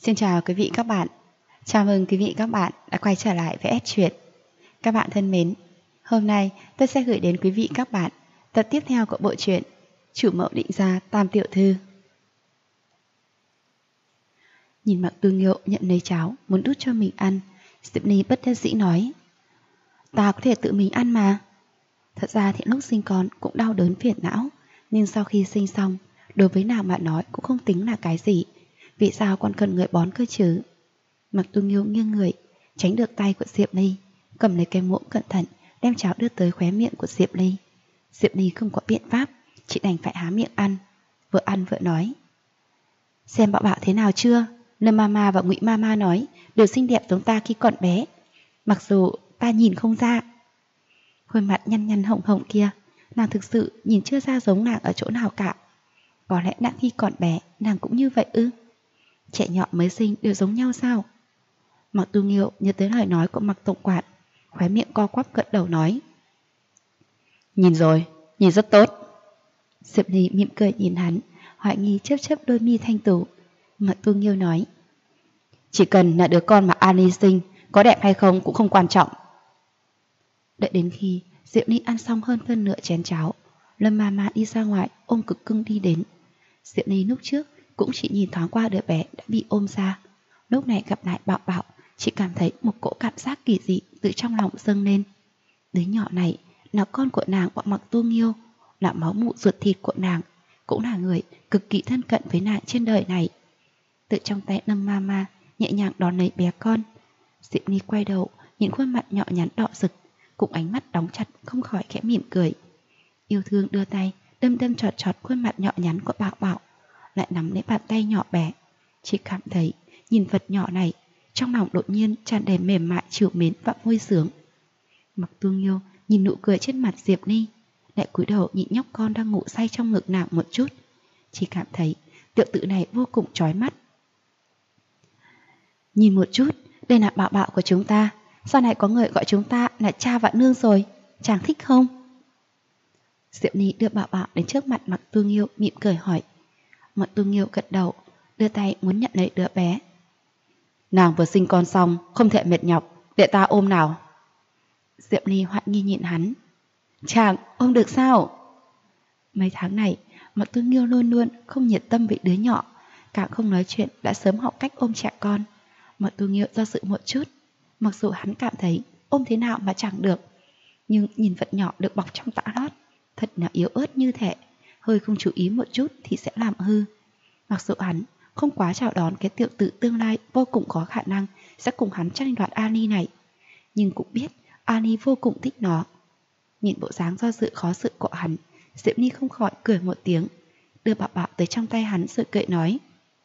Xin chào quý vị các bạn. Chào mừng quý vị các bạn đã quay trở lại với S Truyện. Các bạn thân mến, hôm nay tôi sẽ gửi đến quý vị các bạn tập tiếp theo của bộ truyện Chủ mẫu định gia tam tiểu thư. Nhìn Mạc Tu Nghiêu nhận lấy cháo muốn đút cho mình ăn, Diệp Ly bất đắc dĩ nói: "Ta có thể tự mình ăn mà." Thật ra thì lúc sinh con cũng đau đớn phiền não, nhưng sau khi sinh xong, đối với nàng mà nói cũng không tính là cái gì. Vì sao còn cần người bón cơ chứ? Mạc Tu Nghiêu nghiêng người, tránh được tay của Diệp Ly, cầm lấy cái muỗng cẩn thận, đem cháo đưa tới khóe miệng của Diệp Ly. Diệp Ly không có biện pháp, chỉ đành phải há miệng ăn vừa nói: "Xem bảo bảo thế nào chưa? Lâm Mama và Ngụy Mama nói đều xinh đẹp giống ta khi còn bé. Mặc dù ta nhìn không ra." Khuôn mặt nhăn nhăn hồng hồng kia, nàng thực sự nhìn chưa ra giống nàng ở chỗ nào cả. Có lẽ nàng khi còn bé nàng cũng như vậy ư? Trẻ nhỏ mới sinh đều giống nhau sao? Mạc Tu Nghiêu nhớ tới lời nói của Mạc Tổng Quản, khóe miệng co quắp gật đầu nói: "Nhìn rồi, nhìn rất tốt." Diệp Ly mỉm cười nhìn hắn, hoài nghi chớp chớp đôi mi thanh tú. Mạc Tu Nghiêu nói: "Chỉ cần là đứa con mà Ani sinh, có đẹp hay không cũng không quan trọng." Đợi đến khi Diệp Ly ăn xong hơn phân nửa chén cháo, Lâm Mama đi ra ngoài ôm Cực Cưng đi đến. Diệp Ly lúc trước cũng chỉ nhìn thoáng qua đứa bé đã bị ôm ra, lúc này gặp lại Bảo Bảo, chỉ cảm thấy một cỗ cảm giác kỳ dị từ trong lòng dâng lên. Đứa nhỏ này là con của nàng và Mạc Tu Nghiêu, là máu mủ ruột thịt của nàng, cũng là người cực kỳ thân cận với nàng trên đời này. Từ trong tay Lâm Mama nhẹ nhàng đón lấy bé con, Diệp Ly quay đầu nhìn khuôn mặt nhỏ nhắn đỏ rực, cùng ánh mắt đóng chặt không khỏi khẽ mỉm cười. Yêu thương đưa tay đâm đâm chọt chọt khuôn mặt nhỏ nhắn của Bảo Bảo, lại nắm lấy bàn tay nhỏ bé. Chỉ cảm thấy nhìn vật nhỏ này, trong lòng đột nhiên tràn đầy mềm mại trìu mến và vui sướng. Mạc Tu Nghiêu nhìn nụ cười trên mặt Diệp Ly, lại cúi đầu nhìn nhóc con đang ngủ say trong ngực nàng một chút, chỉ cảm thấy tiểu tử này vô cùng chói mắt. "Nhìn một chút, đây là Bảo Bảo của chúng ta, sau này có người gọi chúng ta là cha và nương rồi, chàng thích không?" Diệp Ly đưa Bảo Bảo đến trước mặt Mạc Tu Nghiêu mỉm cười hỏi. Mạc Tu Nghiêu gật đầu, đưa tay muốn nhận lấy đứa bé. "Nàng vừa sinh con xong, không thể mệt nhọc, để ta ôm nào." Diệp Ly hoài nghi nhìn hắn. "Chàng ôm được sao?" Mấy tháng này, Mạc Tu Nghiêu luôn luôn không nhiệt tâm với đứa nhỏ, càng không nói chuyện đã sớm học cách ôm trẻ con. Mạc Tu Nghiêu do dự một chút, mặc dù hắn cảm thấy ôm thế nào mà chẳng được, nhưng nhìn vật nhỏ được bọc trong tã lót, thật là yếu ớt như thế, hơi không chú ý một chút thì sẽ làm hư. Mặc dù hắn không quá chào đón cái tiểu tử tương lai vô cùng có khả năng sẽ cùng hắn tranh đoạt Ani này, nhưng cũng biết Ani vô cùng thích nó. Nhìn bộ dáng do dự khó xử của hắn, Diệp Ly không khỏi cười một tiếng, đưa Bảo Bảo tới trong tay hắn rồi cười nói: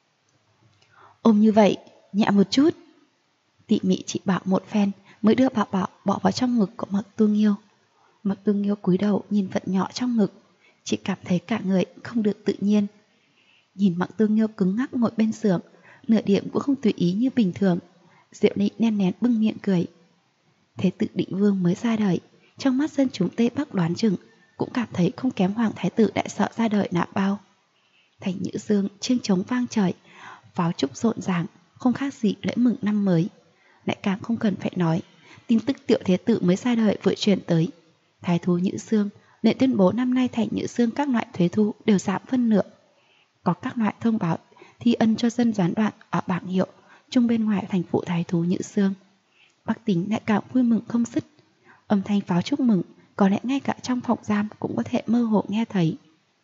"Ôm như vậy, nhẹ một chút." Tỉ mỉ chỉ bảo một phen mới đưa Bảo Bảo bỏ vào trong ngực của Mạc Tu Nghiêu. Mạc Tu Nghiêu cúi đầu nhìn vật nhỏ trong ngực, chỉ cảm thấy cả người không được tự nhiên. Nhìn Mạc Tu Nghiêu cứng ngắc ngồi bên giường, nửa điểm cũng không tùy ý như bình thường, Diệp Ly nén nén bưng miệng cười. Thế tử Định Vương mới ra đời, trong mắt dân chúng Tây Bắc đoán chừng cũng cảm thấy không kém Hoàng Thái tử Đại Sợ ra đời nào bao. Thành Nhữ Dương chiêng trống vang trời, pháo trúc rộn ràng, không khác gì lễ mừng năm mới. Lại càng không cần phải nói, tin tức tiểu thế tử mới ra đời vừa truyền tới. Thái thú Nhữ Dương lại tuyên bố năm nay Thành Nhữ Dương các loại thuế thu đều giảm phân nửa. Có các loại thông báo thi ân cho dân gián đoạn ở bảng hiệu chung bên ngoài thành phủ Thái thú Nhữ Dương. Bắc Tính lại càng vui mừng không dứt. Âm thanh pháo chúc mừng có lẽ ngay cả trong phòng giam cũng có thể mơ hồ nghe thấy.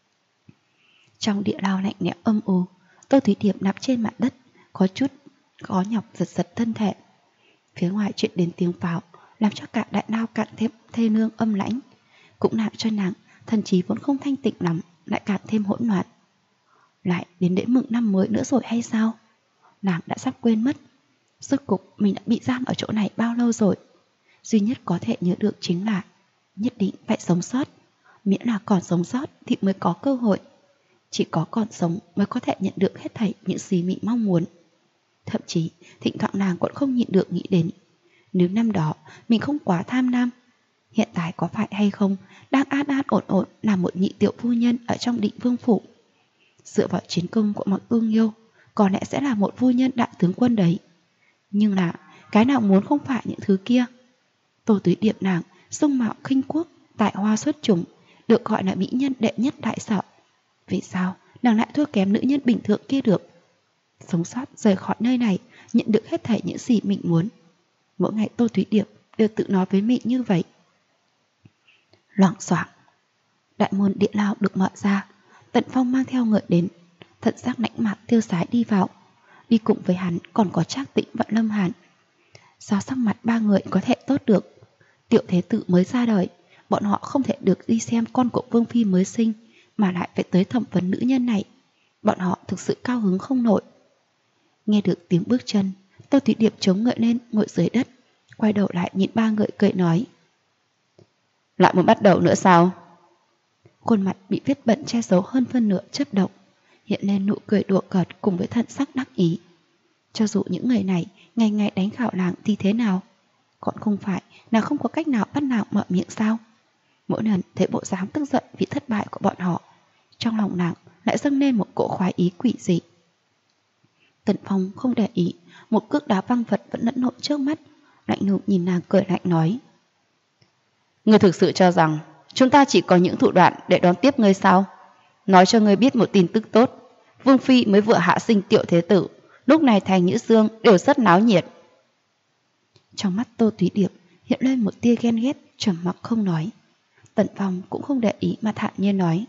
Trong địa lao lạnh lẽo âm u, Tô Thúy Điệp nằm trên mặt đất, có chút khó nhọc giật giật thân thể. Phía ngoài chuyện đến tiếng pháo làm cho cả đại lao càng thêm thê nương âm lãnh, cũng làm cho nàng thần trí vốn không thanh tịnh lắm lại càng thêm hỗn loạn. Lại đến lễ mừng năm mới nữa rồi hay sao? Nàng đã sắp quên mất, rốt cục mình đã bị giam ở chỗ này bao lâu rồi. Duy nhất có thể nhớ được chính là nhất định phải sống sót, miễn là còn sống sót thì mới có cơ hội. Chỉ có còn sống mới có thể nhận được hết thảy những gì mình mong muốn. Thậm chí thỉnh thoảng nàng còn không nhịn được nghĩ đến, nếu năm đó mình không quá tham lam, hiện tại có phải hay không đang an an ổn ổn làm một nhị tiểu phu nhân ở trong Định Vương phủ. Dựa vào chiến công của Mạc Tu Nghiêu, có lẽ sẽ là một phu nhân đại tướng quân đấy. Nhưng là cái nào muốn không phải những thứ kia. Tô Túy Điệp nàng dung mạo khinh quốc, tài hoa xuất chúng, được gọi là mỹ nhân đệ nhất đại sở. Vì sao nàng lại thua kém nữ nhân bình thường kia được? Sống sót rời khỏi nơi này, nhận được hết thảy những gì mình muốn. Mỗi ngày Tô Túy Điệp đều tự nói với mình như vậy. Loảng xoảng, đại môn địa lao được mở ra. Tần Phong mang theo ngựa đến, thần sắc lãnh mạc tiêu sái đi vào. Đi cùng với hắn còn có Trác Tĩnh và Lâm Hàn. Sao sắc mặt ba người có thể tốt được? Tiểu thế tử mới ra đời, bọn họ không thể được đi xem con của Vương Phi mới sinh, mà lại phải tới thẩm vấn nữ nhân này. Bọn họ thực sự cao hứng không nổi. Nghe được tiếng bước chân, Tô Thúy Điệp chống ngựa lên ngồi dưới đất, quay đầu lại nhìn ba người cười nói: lại muốn bắt đầu nữa sao? Khuôn mặt bị vết bẩn che giấu hơn phân nửa chớp động, hiện lên nụ cười đùa cợt cùng với thần sắc đắc ý. Cho dù những người này ngày ngày đánh khảo nàng thì thế nào, còn không phải nàng không có cách nào bắt nàng mở miệng sao? Mỗi lần thấy bộ dáng tức giận vì thất bại của bọn họ, trong lòng nàng lại dâng lên một cỗ khoái ý quỷ dị. Tần Phong không để ý, một cước đá văng vật vẫn lẫn lộn trước mắt, lạnh lùng nhìn nàng cười lạnh nói: ngươi thực sự cho rằng chúng ta chỉ có những thủ đoạn để đón tiếp ngươi sao? Nói cho ngươi biết một tin tức tốt, Vương Phi mới vừa hạ sinh tiểu thế tử, lúc này thành Nhữ Dương đều rất náo nhiệt. Trong mắt Tô Thúy Điệp hiện lên một tia ghen ghét, trầm mặc không nói. Tần Phong cũng không để ý mà thản nhiên nói: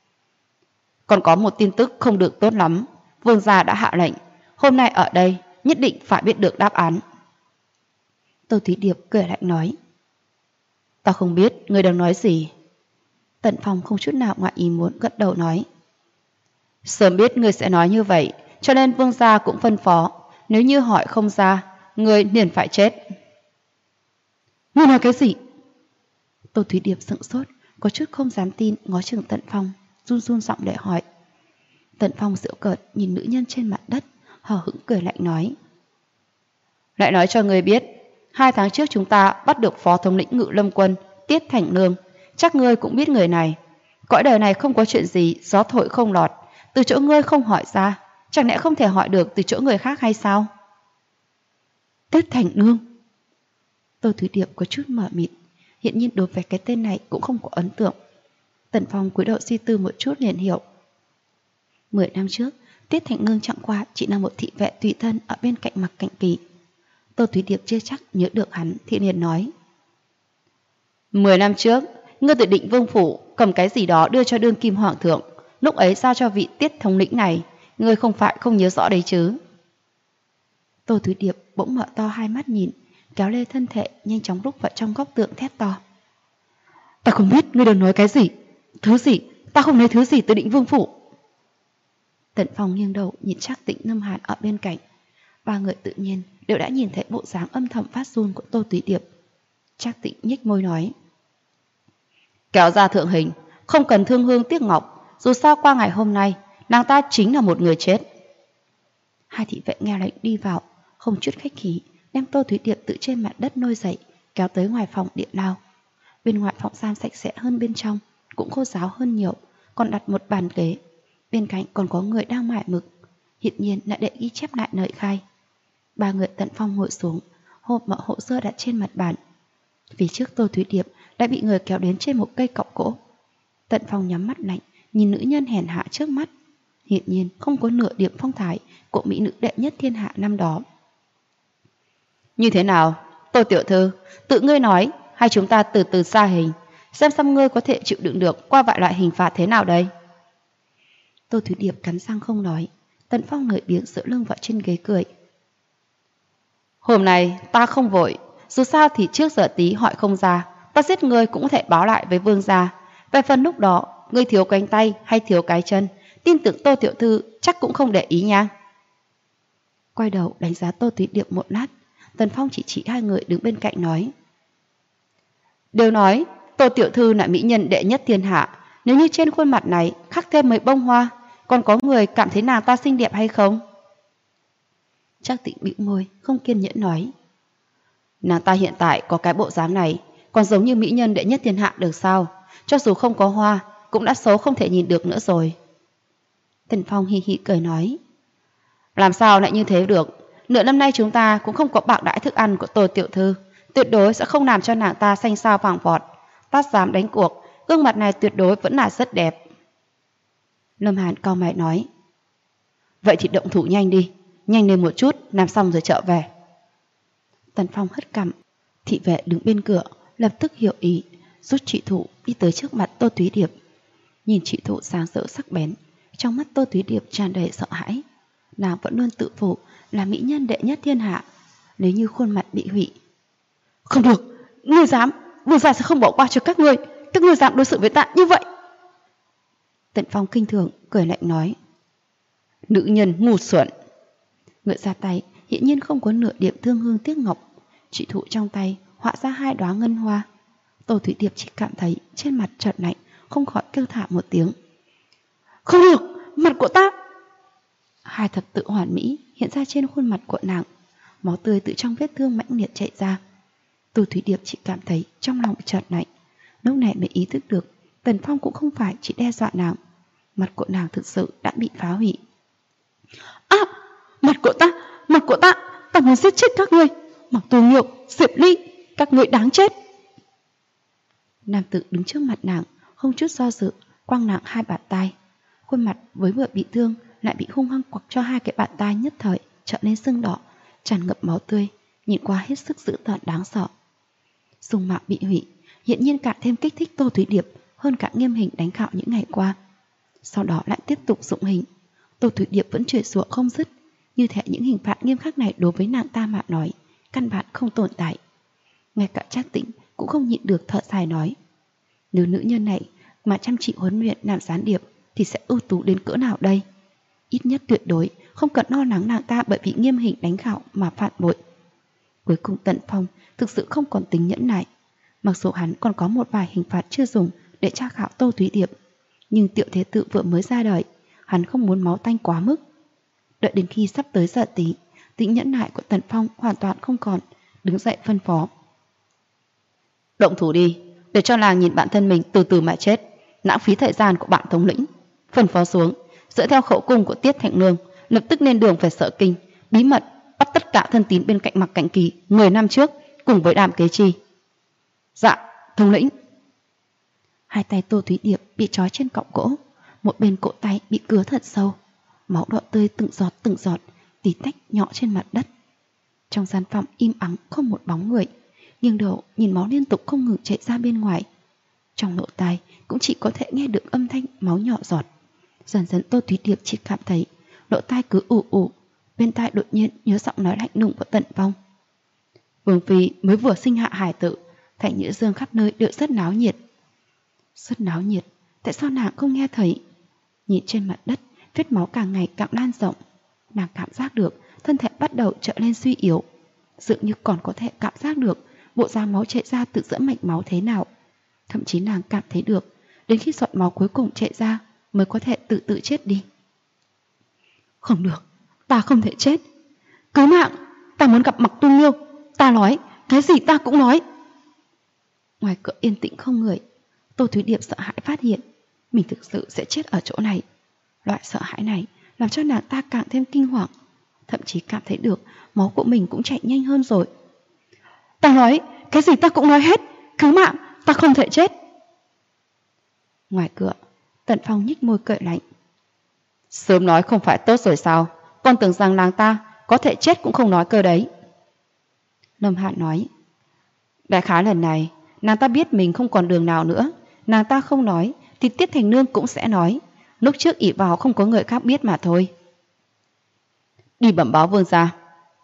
còn có một tin tức không được tốt lắm, Vương gia đã hạ lệnh, hôm nay ở đây nhất định phải biết được đáp án. Tô Thúy Điệp cười lạnh nói: ta không biết ngươi đang nói gì. Tần Phong không chút nào ngoại ý muốn gật đầu nói: sớm biết ngươi sẽ nói như vậy, cho nên Vương gia cũng phân phó, nếu như hỏi không ra, ngươi liền phải chết. Ngươi nói cái gì? Tô Thúy Điệp sững sốt, có chút không dám tin, ngó chừng Tần Phong, run run giọng để hỏi. Tần Phong giễu cợt nhìn nữ nhân trên mặt đất, hờ hững cười lạnh nói: lại nói cho ngươi biết, 2 tháng trước chúng ta bắt được phó thống lĩnh Ngự Lâm quân Tiết Thành Nương, chắc ngươi cũng biết người này. Cõi đời này không có chuyện gì gió thổi không lọt, từ chỗ ngươi không hỏi ra, chẳng lẽ không thể hỏi được từ chỗ người khác hay sao? Tiết Thành Nương. Tô Thúy Điệp có chút mờ mịt, hiện nhiên đối với cái tên này cũng không có ấn tượng. Tần Phong cúi đầu suy tư một chút liền hiểu. 10 năm trước, Tiết Thành Nương chẳng qua chỉ là một thị vệ tùy thân ở bên cạnh Mặc Cảnh Kỳ. Tô Thúy Điệp chưa chắc nhớ được hắn thì liền nói: 10 năm trước, ngươi tự định Vương phủ cầm cái gì đó đưa cho đương kim hoàng thượng, lúc ấy giao cho vị Tiết thống lĩnh này, ngươi không phải không nhớ rõ đấy chứ? Tô Thúy Điệp bỗng mở to hai mắt nhìn, kéo lê thân thể nhanh chóng rúc vào trong góc tượng thét to: ta không biết ngươi đang nói cái gì, thứ gì, ta không nói thứ gì từ định Vương phủ. Tần Phong nghiêng đầu nhìn Trác Tĩnh, Lâm Hàn ở bên cạnh, ba người tự nhiên đều đã nhìn thấy bộ dáng âm thầm phát run của Tô Thúy Điệp. Trác Tĩnh nhếch môi nói: kéo ra thượng hình, không cần thương hương tiếc ngọc, dù sao qua ngày hôm nay nàng ta chính là một người chết. Hai thị vệ nghe lệnh đi vào, không chút khách khí đem Tô Thúy Điệp tự trên mặt đất nôi dậy, kéo tới ngoài phòng điện lao. Bên ngoài phòng giam sạch sẽ hơn bên trong, cũng khô ráo hơn nhiều, còn đặt một bàn ghế. Bên cạnh còn có người đang mải mực, hiện nhiên là để ghi chép lại lời khai. Ba người Tần Phong ngồi xuống, hộp mỡ hộ sơ đặt trên mặt bàn. Phía trước Tô Thúy Điệp đã bị người kéo đến trên một cây cọc gỗ. Tần Phong nhắm mắt lạnh, nhìn nữ nhân hèn hạ trước mắt, hiện nhiên không có nửa điểm phong thái của mỹ nữ đệ nhất thiên hạ năm đó. Như thế nào, Tô tiểu thư, tự ngươi nói hay chúng ta từ từ xa hình, xem ngươi có thể chịu đựng được qua vài loại hình phạt thế nào đây? Tô Thúy Điệp cắn răng không nói. Tần Phong lười biếng dựa lưng vào trên ghế cười: hôm nay ta không vội, dù sao thì trước giờ tí hỏi không ra, ta giết ngươi cũng có thể báo lại với vương gia. Về phần lúc đó ngươi thiếu cánh tay hay thiếu cái chân, tin tưởng Tô tiểu thư chắc cũng không để ý nha. Quay đầu đánh giá Tô Thúy Điệp một lát, Tần Phong chỉ hai người đứng bên cạnh nói: đều nói Tô tiểu thư là mỹ nhân đệ nhất thiên hạ, nếu như trên khuôn mặt này khắc thêm mấy bông hoa, còn có người cảm thấy nàng ta xinh đẹp hay không? Trác Tĩnh bĩu môi, không kiên nhẫn nói: nàng ta hiện tại có cái bộ dáng này, còn giống như mỹ nhân đệ nhất thiên hạ được sao? Cho dù không có hoa, cũng đã xấu không thể nhìn được nữa rồi. Tần Phong hi hi cười nói: Làm sao lại như thế được? Nửa năm nay chúng ta cũng không có bạc đãi thức ăn của Tô tiểu thư, tuyệt đối sẽ không làm cho nàng ta xanh xao vàng vọt. Ta dám đánh cuộc, gương mặt này tuyệt đối vẫn là rất đẹp. Lâm Hàn cau mày nói. Vậy thì động thủ nhanh đi, nhanh lên một chút, làm xong rồi trở về. Tần Phong hất cằm, thị vệ đứng bên cửa, lập tức hiểu ý, rút trụy thủ đi tới trước mặt Tô Túy Điệp. Nhìn trụy thủ sáng rỡ sắc bén, trong mắt Tô Túy Điệp tràn đầy sợ hãi. Nàng vẫn luôn tự phụ là mỹ nhân đệ nhất thiên hạ, nếu như khuôn mặt bị hủy. Không được, ngươi dám, vương gia sẽ không bỏ qua cho các ngươi dám đối xử với ta như vậy. Tần Phong kinh thường cười lạnh nói. Nữ nhân ngu xuẩn. Ngựa ra tay hiển nhiên không có nửa điểm thương hương tiếc ngọc, trụy thủ trong tay họa ra 2 đóa ngân hoa. Tô Thủy Điệp chỉ cảm thấy trên mặt chợt lạnh, không khỏi kêu thả một tiếng. Không được, mặt của ta. 2 thập tự hoàn mỹ hiện ra trên khuôn mặt của nàng, máu tươi từ trong vết thương mãnh liệt chảy ra. Tô Thủy Điệp chỉ cảm thấy trong lòng chợt lạnh, lúc này mới ý thức được Tần Phong cũng không phải chỉ đe dọa nàng, mặt của nàng thực sự đã bị phá hủy. Mặt của ta muốn giết chết các ngươi. Mặc Tô Nghiêu, Diệp Ly, các ngươi đáng chết. Nam tử đứng trước mặt nàng, không chút do dự, quăng nàng 2 bàn tay. Khuôn mặt với vừa bị thương lại bị hung hăng quặc cho 2 cái bàn tay nhất thời trở nên sưng đỏ, tràn ngập máu tươi, nhìn qua hết sức dữ tợn đáng sợ. Dung mạo bị hủy, hiện nhiên càng thêm kích thích Tô Thủy Điệp hơn cả nghiêm hình đánh khạo những ngày qua. Sau đó lại tiếp tục dụng hình. Tô Thủy Điệp vẫn chửi rủa không dứt, như thể những hình phạt nghiêm khắc này đối với nàng ta mà nói căn bản không tồn tại. Ngay cả Trác Tĩnh cũng không nhịn được thở dài nói, nếu nữ nhân này mà chăm chỉ huấn luyện làm gián điệp thì sẽ ưu tú đến cỡ nào đây. Ít nhất tuyệt đối không cần lo lắng nàng ta bởi vì nghiêm hình đánh khạo mà phản bội. Cuối cùng Tần Phong thực sự không còn tính nhẫn nại. Mặc dù hắn còn có một vài hình phạt chưa dùng để tra khảo Tô Thúy Điệp, nhưng Tiểu Thế Tự vừa mới ra đời, hắn không muốn máu tanh quá mức. Đợi đến khi sắp tới giờ tí, tính nhẫn nại của Tần Phong hoàn toàn không còn, đứng dậy phân phó. Động thủ đi, để cho nàng nhìn bản thân mình từ từ mà chết, lãng phí thời gian của bạn thống lĩnh. Phân phó xuống, dựa theo khẩu cung của Tiết Thạnh Nương, lập tức lên đường về Sở Kinh, bí mật bắt tất cả thân tín bên cạnh Mặc Cảnh Kỳ 10 năm trước cùng với Đàm Kế Chi. Dạ, thống lĩnh. 2 tay Tô Thúy Điệp bị trói trên cọng gỗ, một bên cổ tay bị cứa thật sâu, máu đỏ tươi từng giọt tí tách nhỏ trên mặt đất. Trong gian phòng im ắng không một bóng người, nghiêng đầu nhìn máu liên tục không ngừng chảy ra bên ngoài. Trong lỗ tai cũng chỉ có thể nghe được âm thanh máu nhỏ giọt. Dần dần Tô Thúy Điệp chỉ cảm thấy lỗ tai cứ ù ù, bên tai đột nhiên nhớ giọng nói lạnh lùng của Tần Phong. Vương phi mới vừa sinh hạ hài tử, Thành Nhữ Dương khắp nơi đều rất náo nhiệt. Rất náo nhiệt, tại sao nàng không nghe thấy? Nhìn trên mặt đất, vết máu càng ngày càng lan rộng, nàng cảm giác được thân thể bắt đầu trở nên suy yếu, dường như còn có thể cảm giác được bộ dáng máu chảy ra từ giữa mạch máu thế nào. Thậm chí nàng cảm thấy được, đến khi giọt máu cuối cùng chảy ra mới có thể tự chết đi. Không được, ta không thể chết. Cứu mạng, ta muốn gặp Mặc Tu Nghiêu. Ta nói, cái gì ta cũng nói. Ngoài cửa yên tĩnh không người. Tô Thúy Điệp sợ hãi phát hiện mình thực sự sẽ chết ở chỗ này. Loại sợ hãi này làm cho nàng ta càng thêm kinh hoàng, thậm chí cảm thấy được máu của mình cũng chạy nhanh hơn rồi. Ta nói, cái gì ta cũng nói hết. Cứu mạng, ta không thể chết. Ngoài cửa, Tần Phong nhếch môi cười lạnh. Sớm nói không phải tốt rồi sao? Con tưởng rằng nàng ta có thể chết cũng không nói cơ đấy. Lâm Hạn nói, đại khái lần này nàng ta biết mình không còn đường nào nữa. Nàng ta không nói thì Tiết Thành Nương cũng sẽ nói. Lúc trước ỷ vào không có người khác biết mà thôi. Đi bẩm báo vương gia.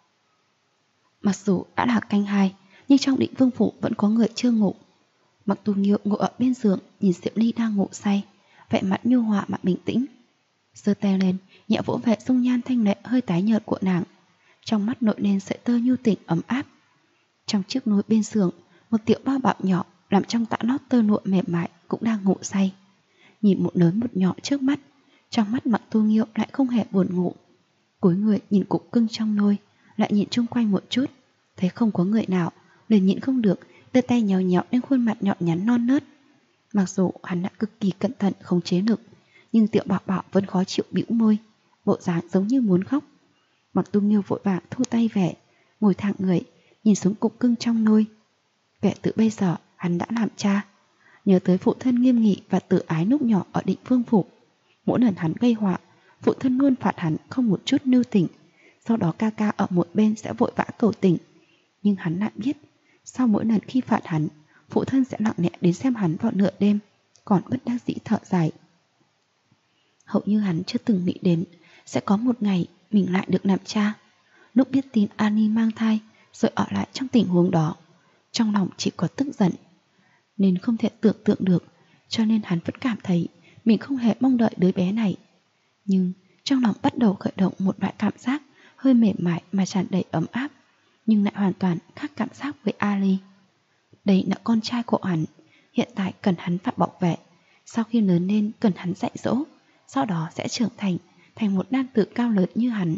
Mặc dù đã là canh 2, nhưng trong Định Vương phủ vẫn có người chưa ngủ. Mặc Tu Nghiêu ngồi ở bên giường, nhìn Diệp Ly đang ngủ say, vẻ mặt nhu hòa mà bình tĩnh. Giơ tay lên, nhẹ vỗ về dung nhan thanh lệ hơi tái nhợt của nàng, trong mắt nổi lên sợi tơ nhu tình ấm áp. Trong chiếc nôi bên giường, một tiểu bao bạo nhỏ làm trong tã lót tơ lụa mềm mại cũng đang ngủ say. Nhìn một lớn một nhỏ trước mắt, trong mắt Mặc Tu Nghiêu lại không hề buồn ngủ. Cúi người nhìn cục cưng trong nôi, lại nhìn chung quanh một chút, thấy không có người nào, liền nhịn không được đưa tay nhéo nhéo lên khuôn mặt nhọn nhắn non nớt. Mặc dù hắn đã cực kỳ cẩn thận không chế lực, nhưng tiểu bảo bảo vẫn khó chịu bĩu môi, bộ dáng giống như muốn khóc. Mặc Tu Nghiêu vội vàng thu tay về, ngồi thẳng người, nhìn xuống cục cưng trong nôi. Kể từ bây giờ hắn đã làm cha, nhớ tới phụ thân nghiêm nghị và tự ái lúc nhỏ ở Định Vương phủ. Mỗi lần hắn gây họa, phụ thân luôn phạt hắn không một chút nêu tình. Sau đó ca ca ở một bên sẽ vội vã cầu tình. Nhưng hắn lại biết, sau mỗi lần khi phạt hắn, phụ thân sẽ lặng lẽ đến xem hắn vào nửa đêm, còn bất đắc dĩ thở dài. Hầu như hắn chưa từng nghĩ đến sẽ có một ngày mình lại được làm cha. Lúc biết tin Annie mang thai rồi ở lại trong tình huống đó, trong lòng chỉ có tức giận, nên không thể tưởng tượng được, cho nên hắn vẫn cảm thấy mình không hề mong đợi đứa bé này. Nhưng trong lòng bắt đầu khởi động một loại cảm giác hơi mềm mại mà tràn đầy ấm áp, nhưng lại hoàn toàn khác cảm giác với Ali. Đây là con trai của hắn, hiện tại cần hắn phải bảo vệ, sau khi lớn lên cần hắn dạy dỗ, sau đó sẽ trưởng thành một nam tử cao lớn như hắn.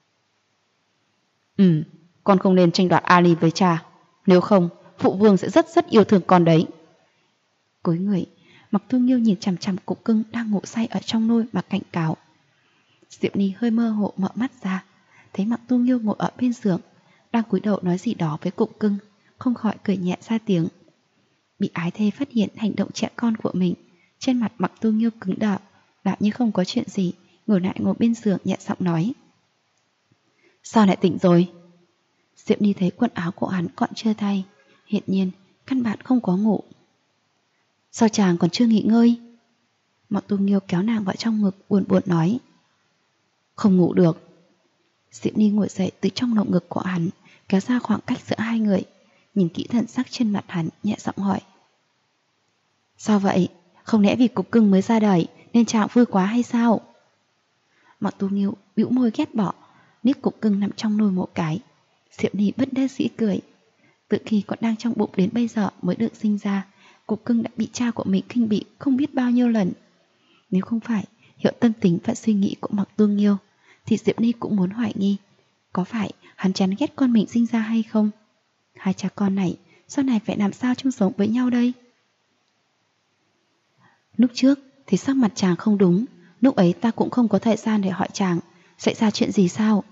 Con không nên tranh đoạt Ali với cha, nếu không phụ vương sẽ rất yêu thương con đấy. Cúi người, Mặc Tu Nghiêu nhìn chằm chằm cục cưng đang ngủ say ở trong nôi mà cảnh cáo. Diệu Ni hơi mơ hồ mở mắt ra, thấy Mặc Tu Nghiêu ngồi ở bên giường, đang cúi đầu nói gì đó với cục cưng, không khỏi cười nhẹ ra tiếng. Bị ái thê phát hiện hành động trẻ con của mình, trên mặt Mặc Tu Nghiêu cứng đờ, lại như không có chuyện gì, ngồi bên giường nhẹ giọng nói. Sao lại tỉnh rồi? Diệu Ni thấy quần áo của hắn còn chưa thay, hiện nhiên căn bản không có ngủ. Sao chàng còn chưa nghỉ ngơi? Mặc Tu Nghiêu kéo nàng vào trong ngực, buồn nói. Không ngủ được. Diệu Ni ngồi dậy từ trong lồng ngực của hắn, kéo ra khoảng cách giữa hai người, nhìn kỹ thần sắc trên mặt hắn, nhẹ giọng hỏi. Sao vậy? Không lẽ vì cục cưng mới ra đời nên chàng vui quá hay sao? Mặc Tu Nghiêu bĩu môi ghét bỏ, liếc cục cưng nằm trong nôi một cái. Diệu Ni bất đắc dĩ cười. Từ khi còn đang trong bụng đến bây giờ mới được sinh ra, cục cưng đã bị cha của mình khinh bỉ không biết bao nhiêu lần. Nếu không phải hiểu tâm tính và suy nghĩ của Mặc Tu Nghiêu, thì Diệu Ni cũng muốn hoài nghi, có phải hắn chán ghét con mình sinh ra hay không? Hai cha con này sau này phải làm sao chung sống với nhau đây? Lúc trước thì sắc mặt chàng không đúng, lúc ấy ta cũng không có thời gian để hỏi chàng xảy ra chuyện gì sao?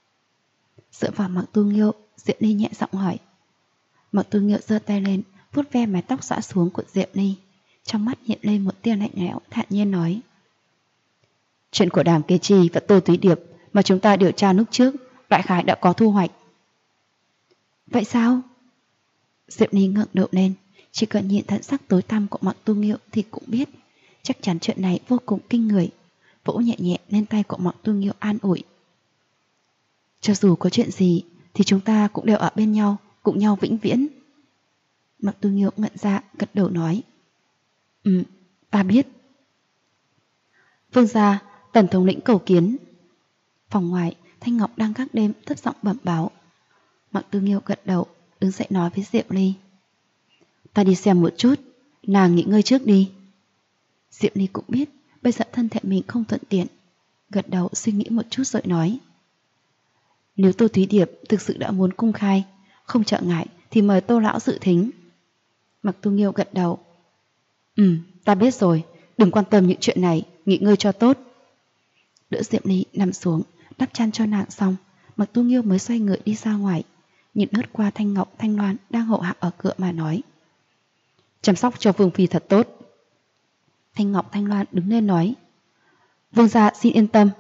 Dựa vào Mặc Tu Nghiêu, Diệu Ni nhẹ giọng hỏi. Mặc Tu Nghiêu giơ tay lên, vuốt ve mái tóc xõa xuống của Diệu Ni, trong mắt hiện lên một tia lạnh lẽo, thản nhiên nói. Chuyện của Đàm Kế Chi và Tô Túy Điệp mà chúng ta điều tra lúc trước, đại khái đã có thu hoạch. Vậy sao? Diệu Ni ngẩng đầu lên, chỉ cần nhìn thần sắc tối tăm của Mặc Tu Nghiêu thì cũng biết, chắc chắn chuyện này vô cùng kinh người. Vỗ nhẹ nhẹ lên tay của Mặc Tu Nghiêu an ủi. Cho dù có chuyện gì thì chúng ta cũng đều ở bên nhau, cùng nhau vĩnh viễn. Mặc Tu Nghiêu ngẩn ra, gật đầu nói. Ta biết. Vương gia, Tần thống lĩnh cầu kiến. Phòng ngoài, Thanh Ngọc đang gác đêm thấp giọng bẩm báo. Mặc Tu Nghiêu gật đầu, đứng dậy nói với Diệu Ly. Ta đi xem một chút, nàng nghỉ ngơi trước đi. Diệu Ly cũng biết bây giờ thân thể mình không thuận tiện, gật đầu suy nghĩ một chút rồi nói. Nếu Tô Thúy Điệp thực sự đã muốn cung khai, không trợ ngại thì mời Tô lão dự thính. Mặc Tu Nghiêu gật đầu. Ta biết rồi, đừng quan tâm những chuyện này, nghỉ ngơi cho tốt. Đỡ Diệu Ly nằm xuống, đắp chăn cho nàng xong, Mặc Tu Nghiêu mới xoay người đi ra ngoài, nhìn lướt qua Thanh Ngọc, Thanh Loan đang hậu hạ ở cửa mà nói. Chăm sóc cho Vương Phi thật tốt. Thanh Ngọc, Thanh Loan đứng lên nói. Vương gia xin yên tâm.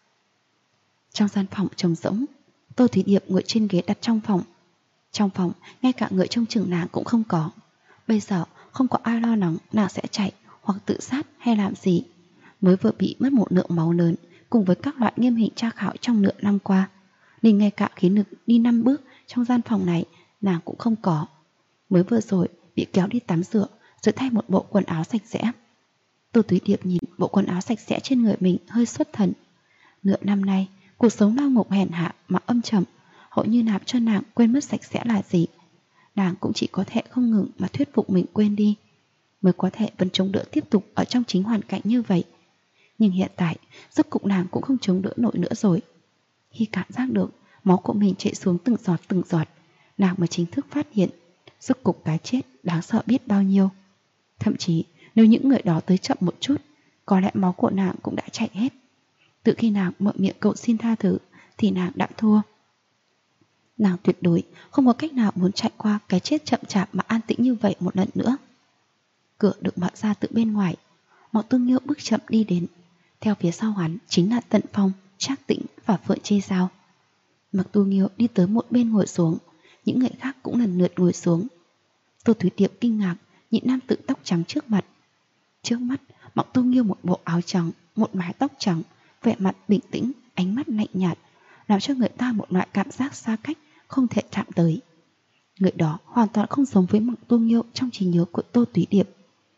Trong gian phòng trống rỗng, Tô Thúy Điệp ngồi trên ghế đặt trong phòng. Trong phòng, ngay cả người trông chừng nàng cũng không có. Bây giờ không có ai lo lắng nàng sẽ chạy hoặc tự sát hay làm gì. Mới vừa bị mất một lượng máu lớn, cùng với các loại nghiêm hình tra khảo trong nửa năm qua, nên ngay cả khí lực đi 5 bước trong gian phòng này nàng cũng không có. Mới vừa rồi bị kéo đi tắm rửa rồi thay một bộ quần áo sạch sẽ. Tô Túy Điệp nhìn bộ quần áo sạch sẽ trên người mình hơi xuất thần. Nửa năm nay cuộc sống lao ngục hèn hạ mà âm trầm, hầu như làm cho nàng quên mất sạch sẽ là gì. Nàng cũng chỉ có thể không ngừng mà thuyết phục mình quên đi, mới có thể vẫn chống đỡ tiếp tục ở trong chính hoàn cảnh như vậy. Nhưng hiện tại rốt cục nàng cũng không chống đỡ nổi nữa rồi. Khi cảm giác được máu của mình chảy xuống từng giọt, nàng mới chính thức phát hiện rốt cục cái chết đáng sợ biết bao nhiêu. Thậm chí nếu những người đó tới chậm một chút, có lẽ máu của nàng cũng đã chảy hết. Từ khi nàng mở miệng cầu xin tha thứ, thì nàng đã thua. Nàng tuyệt đối không có cách nào muốn chạy qua cái chết chậm chạp mà an tĩnh như vậy một lần nữa. Cửa được mở ra từ bên ngoài. Mạc Tu Nghiêu bước chậm đi đến. Theo phía sau hắn chính là Tận Phong, Trác Tĩnh và Phượng Chi Giao. Mạc Tu Nghiêu đi tới một bên ngồi xuống. Những người khác cũng lần lượt ngồi xuống. Tô Thúy Điệp kinh ngạc nhìn nam tử tóc trắng trước mặt. Trước mắt Mạc Tu Nghiêu một bộ áo trắng, một mái tóc trắng, vẻ mặt bình tĩnh, ánh mắt lạnh nhạt, làm cho người ta một loại cảm giác xa cách, không thể chạm tới. Người đó hoàn toàn không giống với Mạc Tu Nghiêu trong trí nhớ của Tô Thúy Điệp.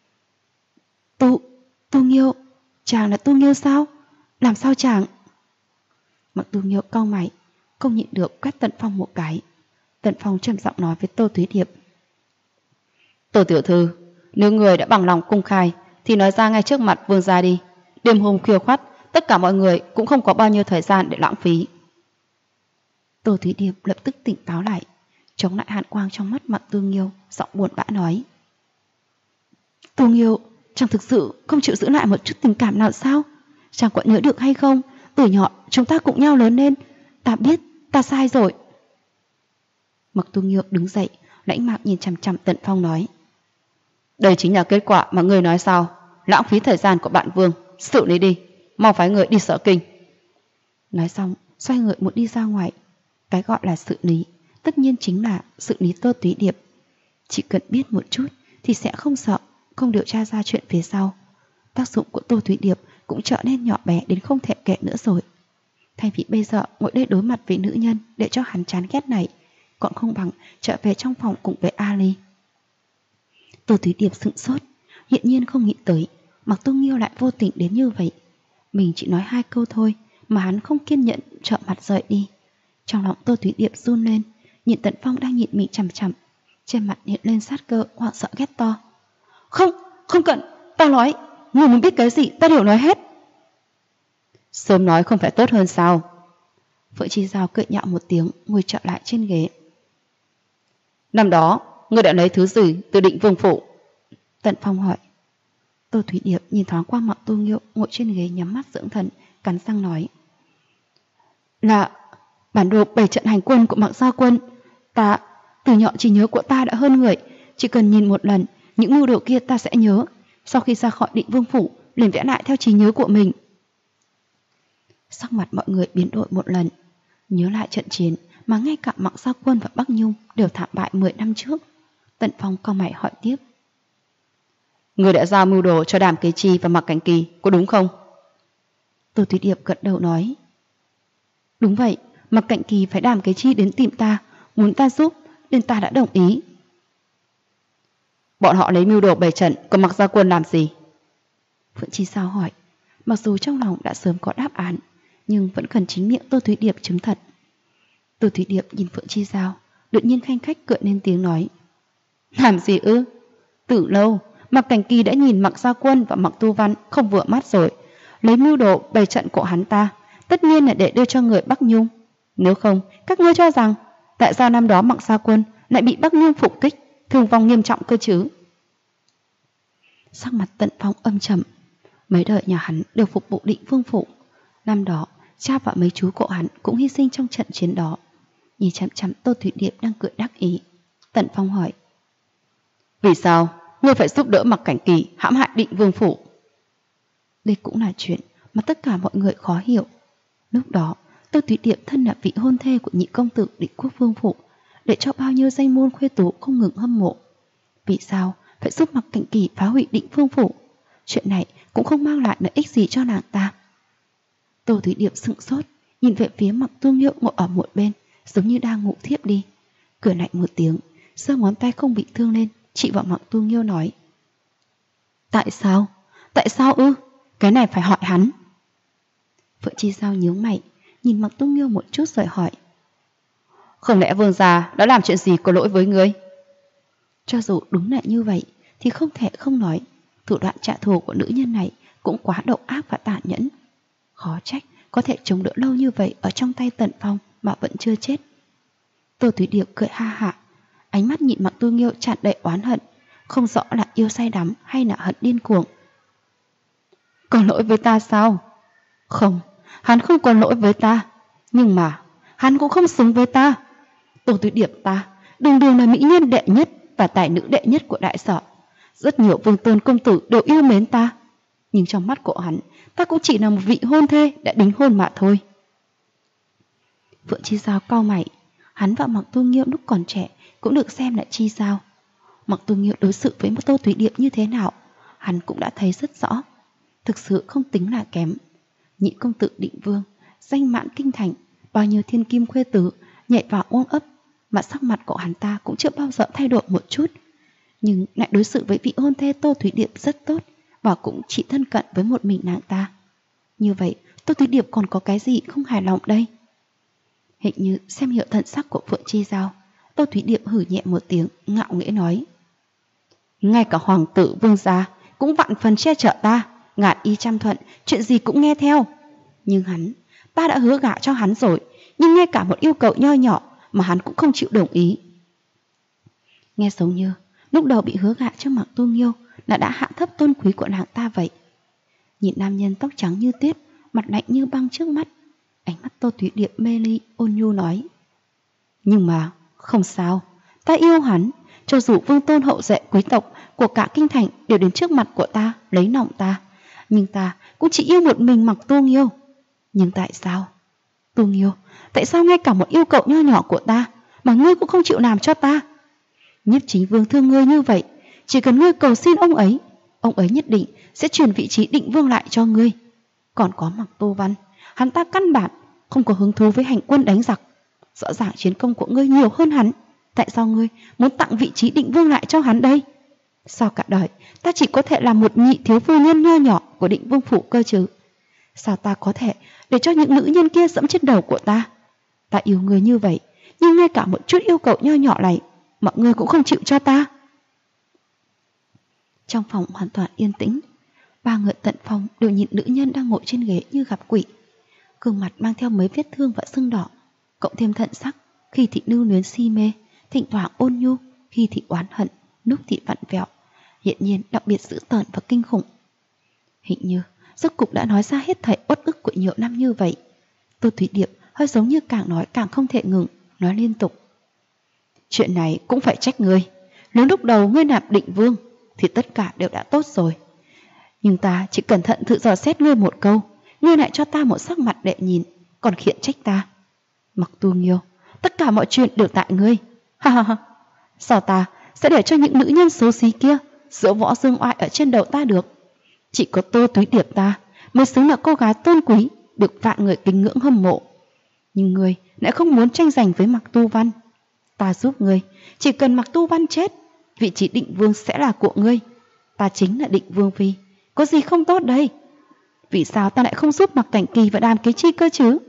Tu Nghiêu, chàng là Tu Nghiêu sao? Làm sao chàng? Mạc Tu Nghiêu cau mày, không nhịn được quét Tận Phong một cái. Tận Phong trầm giọng nói với Tô Thúy Điệp: Tô tiểu thư, nếu người đã bằng lòng công khai thì nói ra ngay trước mặt vương gia đi. Đêm hôm khuya khoắt, tất cả mọi người cũng không có bao nhiêu thời gian để lãng phí. Tô Thúy Điệp lập tức tỉnh táo lại, chống lại hàn quang trong mắt Mạc Tu Nghiêu, giọng buồn bã nói: Tu Nghiêu, chàng thực sự không chịu giữ lại một chút tình cảm nào sao? Chàng có nhớ được hay không? Từ nhỏ chúng ta cùng nhau lớn lên. Ta biết ta sai rồi. Mạc Tu Nghiêu đứng dậy, lãnh mạc nhìn chằm chằm Tận Phong nói: Đây chính là kết quả mà ngươi nói sao? Lãng phí thời gian của bạn vương, xử lý đi, mau phái người đi Sở Kinh. Nói xong xoay người muốn đi ra ngoài. Cái gọi là xử lý tất nhiên chính là xử lý Tô Thúy Điệp. Chỉ cần biết một chút thì sẽ không sợ, không điều tra ra chuyện phía sau. Tác dụng của Tô Thúy Điệp cũng trở nên nhỏ bé đến không thể kể nữa rồi. Thay vì bây giờ ngồi đây đối mặt với nữ nhân để cho hắn chán ghét này, còn không bằng trở về trong phòng cùng với Ali. Tô Thúy Điệp sững sốt, hiển nhiên không nghĩ tới Mạc Tu Nghiêu lại vô tình đến như vậy. Mình chỉ nói 2 câu thôi mà hắn không kiên nhẫn trợn mặt rời đi. Trong lòng Tô Thúy Điệp run lên, nhìn Tận Phong đang nhìn mình chằm chằm, trên mặt hiện lên sát cơ hoảng sợ ghét to: Không cần, ta nói, người muốn biết cái gì ta đều nói hết. Sớm nói không phải tốt hơn sao? Phượng Chi Giao cười nhạo một tiếng, ngồi trở lại trên ghế. Năm đó ngươi đã lấy thứ gì từ Định Vương phủ? Tận Phong hỏi. Tô Thúy Điệp nhìn thoáng qua Mạc Tu Nghiêu ngồi trên ghế nhắm mắt dưỡng thần, cắn răng nói: Là bản đồ 7 trận hành quân của Mạc Gia Quân. Ta từ nhỏ trí nhớ của ta đã hơn người, chỉ cần nhìn một lần những mưu đồ kia ta sẽ nhớ. Sau khi ra khỏi Định Vương phủ liền vẽ lại theo trí nhớ của mình. Sắc mặt mọi người biến đổi một lần, nhớ lại trận chiến mà ngay cả Mạc Gia Quân và Bắc Nhung đều thảm bại 10 năm trước. Tận Phong cau mày hỏi tiếp: Người đã giao mưu đồ cho Đàm Kế Chi và Mạc Cảnh Kỳ, có đúng không? Tô Thúy Điệp gật đầu nói: Đúng vậy, Mạc Cảnh Kỳ phải Đàm Kế Chi đến tìm ta, muốn ta giúp, nên ta đã đồng ý. Bọn họ lấy mưu đồ 7 trận của Mạc Gia Quân làm gì? Phượng Chi Sao hỏi. Mặc dù trong lòng đã sớm có đáp án, nhưng vẫn cần chính miệng Tô Thúy Điệp chứng thật. Tô Thúy Điệp nhìn Phượng Chi Giao, đột nhiên khanh khách cười lên tiếng nói: Làm gì ư? Từ lâu Mạc Cảnh Kỳ đã nhìn Mạc Gia Quân và Mạc Tu Văn không vừa mắt rồi, lấy mưu đồ 7 trận của hắn ta tất nhiên là để đưa cho người Bắc Nhung. Nếu không, các ngươi cho rằng tại sao năm đó Mạc Gia Quân lại bị Bắc Nhung phục kích, thương vong nghiêm trọng cơ chứ? Sắc mặt Tận Phong âm trầm. Mấy đời nhà hắn đều phục vụ Định Vương phủ. Năm đó cha và mấy chú của hắn cũng hy sinh trong trận chiến đó. Nhìn chằm chằm Tô Thúy Điệp đang cười đắc ý, Tận Phong hỏi: Vì sao ngươi phải giúp đỡ Mạc Cảnh Kỳ hãm hại Định Vương phủ? Đây cũng là chuyện mà tất cả mọi người khó hiểu. Lúc đó Tô Thúy Điệp thân là vị hôn thê của nhị công tử Định Quốc Vương phủ, để cho bao nhiêu danh môn khuê tú không ngừng hâm mộ. Vì sao phải giúp Mạc Cảnh Kỳ phá hủy Định Vương phủ? Chuyện này cũng không mang lại lợi ích gì cho nàng ta. Tô Thúy Điệp sững sốt, nhìn về phía Mạc Tu Nghiêu ngồi ở một bên, giống như đang ngủ thiếp đi. Cười lạnh một tiếng, giơ ngón tay không bị thương lên, chỉ vào Mạc Tu Nghiêu nói: Tại sao? Tại sao ư? Cái này phải hỏi hắn. Phượng Chi Giao nhướng mày, nhìn Mạc Tu Nghiêu một chút rồi hỏi: Không lẽ vương gia đã làm chuyện gì có lỗi với ngươi? Cho dù đúng là như vậy thì không thể không nói, thủ đoạn trả thù của nữ nhân này cũng quá độc ác và tàn nhẫn. Khó trách có thể chống đỡ lâu như vậy ở trong tay Tận Phong mà vẫn chưa chết. Tô Thúy Điệp cười ha hả, ánh mắt nhìn Mạc Tu Nghiêu tràn đầy oán hận, không rõ là yêu say đắm hay là hận điên cuồng. Có lỗi với ta sao? Không, hắn không có lỗi với ta. Nhưng mà hắn cũng không xứng với ta. Tô Túy Điệp ta đường đường là mỹ nhân đệ nhất và tài nữ đệ nhất của đại sở. Rất nhiều vương tôn công tử đều yêu mến ta, nhưng trong mắt của hắn, ta cũng chỉ là một vị hôn thê đã đính hôn mà thôi. Phượng Chi Giao cau mày. Hắn và Mặc Tu Nghiêu lúc còn trẻ cũng được xem là Chi Giao. Mặc Tu Nghiêu đối xử với Tô Túy Điệp như thế nào, hắn cũng đã thấy rất rõ. Thực sự không tính là kém. Nhị công tử Định Vương, danh mãn kinh thành, bao nhiêu thiên kim khuê tử nhảy vào ôm ấp, mà sắc mặt của hắn ta cũng chưa bao giờ thay đổi một chút. Nhưng lại đối xử với vị hôn thê Tô Thúy Điệp rất tốt, và cũng chỉ thân cận với một mình nàng ta. Như vậy, Tô Thúy Điệp còn có cái gì không hài lòng đây? Hình như xem hiểu thần sắc của Phượng Chi Giao, Tô Thúy Điệp hử nhẹ một tiếng, ngạo nghễ nói: ngay cả hoàng tử vương gia cũng vạn phần che chở ta, ngàn y trăm thuận, chuyện gì cũng nghe theo. Nhưng hắn, ta đã hứa gả cho hắn rồi, nhưng ngay cả một yêu cầu nho nhỏ mà hắn cũng không chịu đồng ý. Nghe giống như lúc đầu bị hứa gả cho Mặc Tu Nghiêu là đã hạ thấp tôn quý của nàng ta vậy. Nhìn nam nhân tóc trắng như tuyết, mặt lạnh như băng trước mắt, ánh mắt Tô Thúy Điệp mê ly ôn nhu nói: nhưng mà không sao, ta yêu hắn. Cho dù vương tôn hậu duệ quý tộc của cả kinh thành đều đến trước mặt của ta lấy lòng ta, nhưng ta cũng chỉ yêu một mình Mặc Tu Nghiêu. Nhưng tại sao, Tu Nghiêu, tại sao ngay cả một yêu cầu nho nhỏ của ta mà ngươi cũng không chịu làm cho ta? Nhiếp Chính Vương thương ngươi như vậy, chỉ cần ngươi cầu xin ông ấy nhất định sẽ truyền vị trí định vương lại cho ngươi. Còn có Mặc Tô Văn, hắn ta căn bản không có hứng thú với hành quân đánh giặc. Rõ ràng chiến công của ngươi nhiều hơn hắn, tại sao ngươi muốn tặng vị trí định vương lại cho hắn đây? Sao cả đời ta chỉ có thể là một nhị thiếu phu nhân nho nhỏ của định vương phủ cơ chứ? Sao ta có thể để cho những nữ nhân kia dẫm trên đầu của ta? Ta yêu ngươi như vậy, nhưng ngay cả một chút yêu cầu nho nhỏ này mọi người cũng không chịu cho ta. Trong phòng hoàn toàn yên tĩnh, ba người tận phòng đều nhìn nữ nhân đang ngồi trên ghế như gặp quỷ. Gương mặt mang theo mấy vết thương và sưng đỏ, cộng thêm thận sắc, khi thì nưu luyến si mê, thỉnh thoảng ôn nhu, khi thì oán hận, lúc thì vặn vẹo, hiện nhiên đặc biệt dữ tợn và kinh khủng. Hình như rốt cục đã nói ra hết thảy uất ức của nhiều năm như vậy. Tô Thúy Điệp hơi giống như càng nói càng không thể ngừng, nói liên tục: chuyện này cũng phải trách ngươi. Nếu lúc đầu ngươi nạp định vương thì tất cả đều đã tốt rồi. Nhưng ta chỉ cẩn thận thử dò xét ngươi một câu, ngươi lại cho ta một sắc mặt đệ nhìn, còn khiển trách ta. Mặc Tu Nghiêu, tất cả mọi chuyện đều tại ngươi. Ha ha ha, sao ta sẽ để cho những nữ nhân xấu xí kia dỡ võ dương oai ở trên đầu ta được? Chỉ có Tô Túy Điệp ta mới xứng là cô gái tôn quý, được vạn người kính ngưỡng hâm mộ. Nhưng ngươi lại không muốn tranh giành với Mặc Tu Văn. Ta giúp ngươi, chỉ cần Mặc Tu Văn chết, vị trí định vương sẽ là của ngươi. Ta chính là định vương phi, có gì không tốt đây? Vì sao ta lại không giúp Mặc Cảnh Kỳ và Đàm Kế Chi cơ chứ?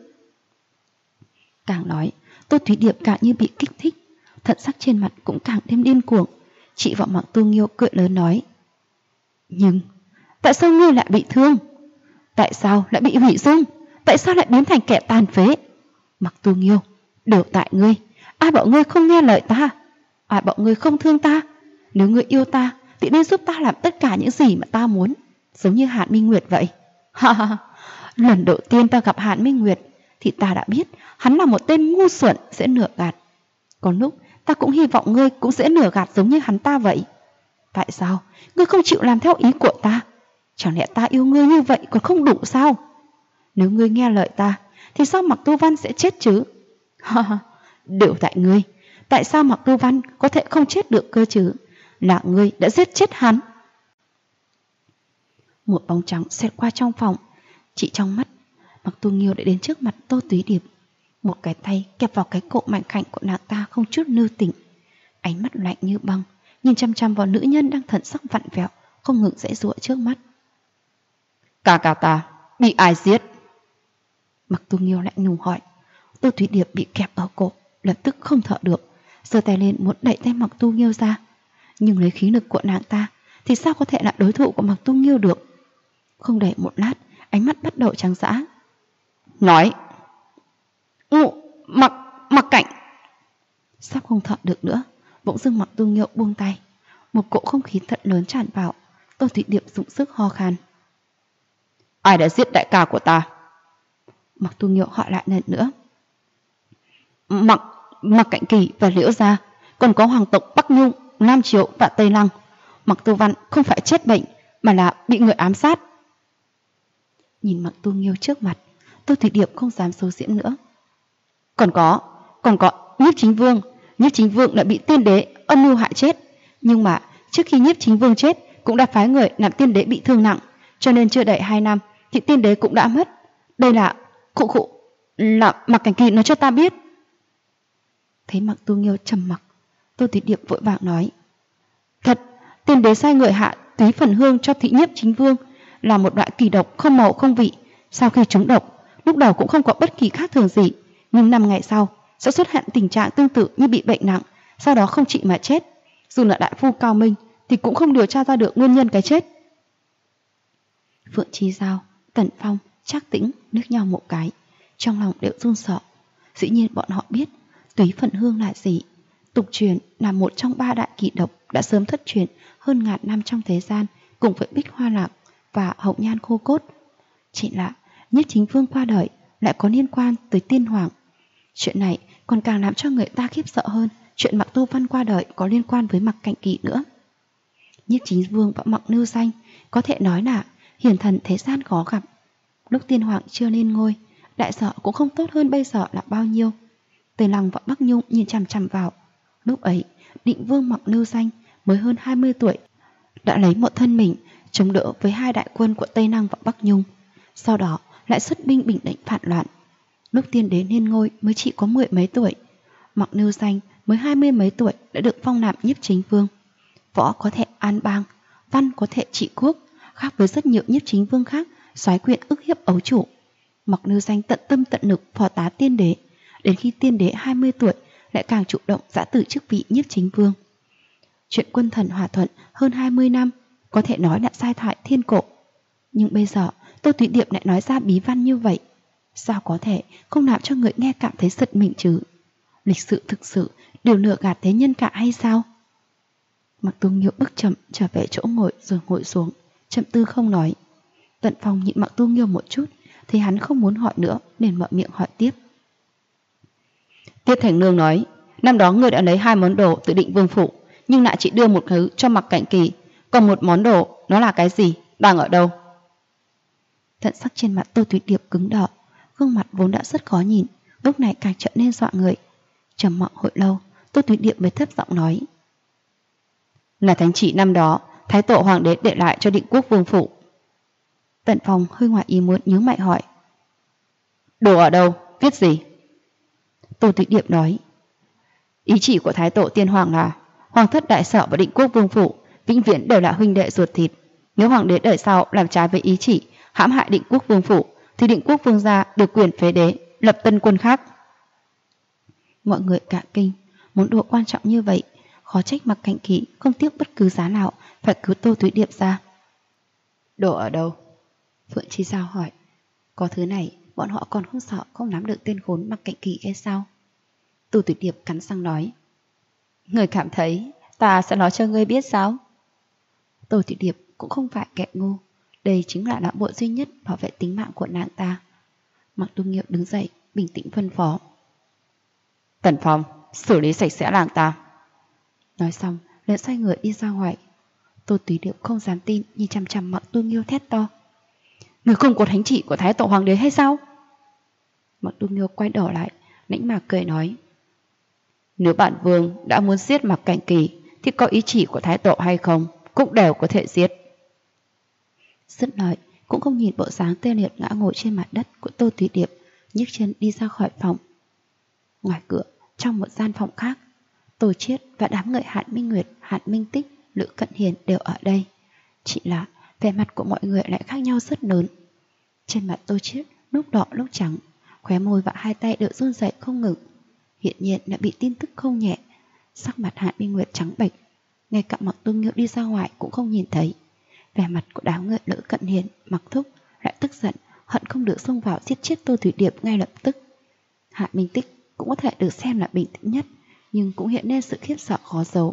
Càng nói, Tô Thúy Điệp càng như bị kích thích, thận sắc trên mặt cũng càng thêm điên cuồng. Chị vào Mặc Tu Nghiêu cười lớn nói: nhưng tại sao ngươi lại bị thương? Tại sao lại bị hủy dung? Tại sao lại biến thành kẻ tàn phế? Mặc Tu Nghiêu, đều tại ngươi. Ai bảo ngươi không nghe lời ta? Ai bảo ngươi không thương ta? Nếu ngươi yêu ta thì nên giúp ta làm tất cả những gì mà ta muốn, giống như Hàn Minh Nguyệt vậy. Ha ha, lần đầu tiên ta gặp Hàn Minh Nguyệt thì ta đã biết hắn là một tên ngu xuẩn dễ lừa gạt. Còn lúc ta cũng hy vọng ngươi cũng dễ lừa gạt giống như hắn ta vậy. Tại sao ngươi không chịu làm theo ý của ta? Chẳng lẽ ta yêu ngươi như vậy còn không đủ sao? Nếu ngươi nghe lời ta thì sao Mặc Tu Văn sẽ chết chứ? Ha ha, đều tại ngươi. Tại sao Mặc Tu Văn có thể không chết được cơ chứ? Là ngươi đã giết chết hắn. Một bóng trắng xẹt qua trong phòng. Chỉ trong mắt, Mặc Tu Nghiêu đã đến trước mặt Tô Túy Điệp. Một cái tay kẹp vào cái cổ mảnh khảnh của nàng ta không chút lưu tình. Ánh mắt lạnh như băng, nhìn chăm chăm vào nữ nhân đang thận sắc vặn vẹo, không ngừng giãy giụa trước mắt. Cả ta bị ai giết? Mặc Tu Nghiêu lạnh lùng hỏi. Tô Thúy Điệp bị kẹp ở cổ, lập tức không thở được, giơ tay lên muốn đẩy tay Mặc Tu Nghiêu ra, nhưng lấy khí lực của nàng ta thì sao có thể là đối thủ của Mặc Tu Nghiêu được? Không đầy một lát, ánh mắt bắt đầu trắng dã. Nói: Mặc Cảnh. Sắp không thở được nữa, bỗng dưng Mặc Tu Nghiêu buông tay, một cỗ không khí thật lớn tràn vào. Tô Thúy Điệp dùng sức ho khan. Ai đã giết đại ca của ta? Mặc Tu Nghiêu hỏi lại lần nữa. Mặc Cạnh Kỳ và Liễu gia, còn có hoàng tộc Bắc Nhung, Nam Chiếu và Tây Lăng. Mặc Tu Văn không phải chết bệnh mà là bị người ám sát. Nhìn Mặc Tu Nghiêu trước mặt, Tô Thủy Điệp không dám giấu giễm nữa. Còn có Nhiếp Chính Vương đã bị tiên đế âm mưu hại chết, nhưng mà trước khi Nhiếp Chính Vương chết cũng đã phái người làm tiên đế bị thương nặng, cho nên chưa đầy 2 năm thì tiên đế cũng đã mất. Đây là là Mặc Cảnh Kỳ nói cho ta biết. Thấy Mặc Tu Nghiêu trầm mặc, Tô Thủy Điệp vội vàng nói: Thật, tiên đế sai người hạ túy phần hương cho thị Nhiếp Chính Vương, là một loại kỳ độc không màu không vị. Sau khi trúng độc, lúc đầu cũng không có bất kỳ khác thường gì, nhưng 5 ngày sau sẽ xuất hiện tình trạng tương tự như bị bệnh nặng, sau đó không trị mà chết. Dù là đại phu cao minh thì cũng không điều tra ra được nguyên nhân cái chết. Phượng Chi Giao, Tần Phong, Trác Tĩnh liếc nhau một cái, trong lòng đều run sợ. Dĩ nhiên bọn họ biết túy phần hương là gì. Tục truyền là một trong 3 đại kỳ độc đã sớm thất truyền hơn ngàn năm trong thế gian, cùng với bích hoa lạc và hồng nhan khô cốt. Chỉ là Nhiếp Chính Vương qua đời lại có liên quan tới tiên hoàng. Chuyện này còn càng làm cho người ta khiếp sợ hơn chuyện Mặc Tu Văn qua đời có liên quan với Mặc Cạnh Kỳ nữa. Nhiếp Chính Vương và Mặc Nưu Danh có thể nói là hiển thần thế gian khó gặp. Lúc tiên hoàng chưa lên ngôi, đại sở cũng không tốt hơn bây giờ là bao nhiêu. Tây Lăng và Bắc Nhung nhìn chằm chằm vào. Lúc ấy Định Vương Mặc Nưu Danh mới hơn 20 tuổi, đã lấy một thân mình chống đỡ với 2 đại quân của Tây Lăng và Bắc Nhung, sau đó lại xuất binh bình định phản loạn. Lúc tiên đế lên ngôi mới chỉ có 10 mấy tuổi, Mặc Nưu Danh mới 20 mấy tuổi đã được phong làm Nhiếp Chính Vương. Võ có thể an bang, văn có thể trị quốc, khác với rất nhiều Nhiếp Chính Vương khác soái quyền ức hiếp ấu chủ. Mặc Nưu Danh tận tâm tận lực phò tá tiên đế, đến khi tiên đế 20 tuổi lại càng chủ động giã từ chức vị Nhiếp Chính Vương. Chuyện quân thần hòa thuận hơn 20 năm có thể nói là giai thoại thiên cổ, nhưng bây giờ Tô Thủy Điệp lại nói ra bí văn như vậy, sao có thể không làm cho người nghe cảm thấy giật mình chứ? Lịch sự thực sự đều lừa gạt thế nhân cả hay sao? Mặc Tu Nghiêu bước chậm trở về chỗ ngồi rồi ngồi xuống, chậm tư không nói. Tần Phong nhịn Mặc Tu Nghiêu một chút, thì hắn không muốn hỏi nữa nên mở miệng hỏi tiếp. Tiết Thành Nương nói, năm đó ngươi đã lấy 2 món đồ từ Định Vương phủ, nhưng lại chỉ đưa một thứ cho Mặc Cảnh Kỳ, còn một món đồ nó là cái gì, đang ở đâu? Thần sắc trên mặt Tô Thủy Điệp cứng đờ, gương mặt vốn đã rất khó nhìn, lúc này càng trở nên dọa người. Trầm mặc hồi lâu, Tô Thủy Điệp mới thấp giọng nói: là thánh chỉ năm đó Thái tổ hoàng đế để lại cho Định Quốc Vương phủ. Tần Phong hơi ngoài ý muốn nhớ mày hỏi: đồ ở đâu, viết gì? Tô Thủy Điệp nói: ý chỉ của Thái tổ tiên hoàng là Hoàng thất Đại Sở và Định Quốc Vương phủ vĩnh viễn đều là huynh đệ ruột thịt. Nếu hoàng đế đời sau làm trái với ý chỉ, hãm hại Định Quốc Vương phủ, thì Định Quốc Vương gia được quyền phế đế, lập tân quân khác. Mọi người cả kinh, món đồ quan trọng như vậy, khó trách Mặc Cảnh Kỳ không tiếc bất cứ giá nào phải cứu Tô Thúy Điệp ra. Đồ ở đâu? Phượng Chi Giao hỏi. Có thứ này, bọn họ còn không sợ không nắm được tên khốn Mặc Cảnh Kỳ hay sao? Tô Thúy Điệp cắn răng nói. Người cảm thấy ta sẽ nói cho ngươi biết sao? Tô Thúy Điệp cũng không phải kẻ ngu, đây chính là đạo bộ duy nhất bảo vệ tính mạng của nàng ta. Mặc Tu Nghiêu đứng dậy, bình tĩnh phân phó. Tần Phong, xử lý sạch sẽ làng ta. Nói xong, liền xoay người đi ra ngoài. Tô Túy Điệp không dám tin, nhìn chằm chằm Mặc Tu Nghiêu thét to. Người không có thánh chỉ của Thái tổ hoàng đế hay sao? Mặc Tu Nghiêu quay đầu lại, lãnh mạc cười nói. Nếu bản vương đã muốn giết Mặc Cảnh Kỳ, thì có ý chỉ của Thái tổ hay không, cũng đều có thể giết. Dứt lời, cũng không nhìn bộ dáng tê liệt ngã ngồi trên mặt đất của Tô Túy Điệp, nhấc chân đi ra khỏi phòng. Ngoài cửa, trong một gian phòng khác, Tô Chiết và đám người Hạn Minh Nguyệt, Hạn Minh Tích, Lữ Cận Hiền đều ở đây. Chỉ là vẻ mặt của mọi người lại khác nhau rất lớn. Trên mặt Tô Chiết lúc đỏ lúc trắng, khóe môi và hai tay đều run rẩy không ngừng. Hiện nhiên đã bị tin tức không nhẹ. Sắc mặt Hạn Minh Nguyệt trắng bệch, ngay cả Mặc Tu Nghiêu đi ra ngoài cũng không nhìn thấy. Vẻ mặt của đám người Lữ Cận Hiền, Mặc Thúc lại tức giận, hận không được xông vào giết chết Tô Thủy Điệp ngay lập tức. Hạn Minh Tích cũng có thể được xem là bình tĩnh nhất, nhưng cũng hiện lên sự khiếp sợ khó giấu.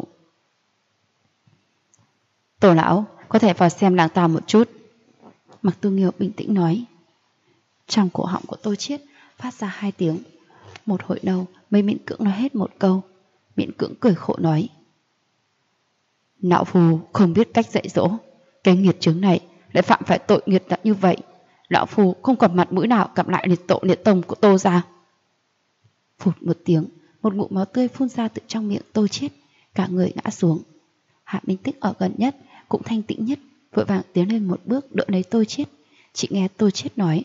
Tổ lão, có thể vào xem làng ta một chút. Mặc Tu Nghiêu bình tĩnh nói. Trong cổ họng của Tô Chiết phát ra 2 tiếng. Một hồi lâu mới miễn cưỡng nói hết một câu, miễn cưỡng cười khổ nói: Lão Phu không biết cách dạy dỗ, cái nghiệt chướng này lại phạm phải tội nghiệt nặng như vậy, lão Phu không còn mặt mũi nào gặp lại liệt tổ liệt tông của Tô gia. Phụt một tiếng, một ngụm máu tươi phun ra từ trong miệng Tô Chiết, cả người ngã xuống. Hạ Minh Tích ở gần nhất, cũng thanh tĩnh nhất, vội vàng tiến lên một bước đỡ lấy Tô Chiết. Chị nghe Tô Chiết nói: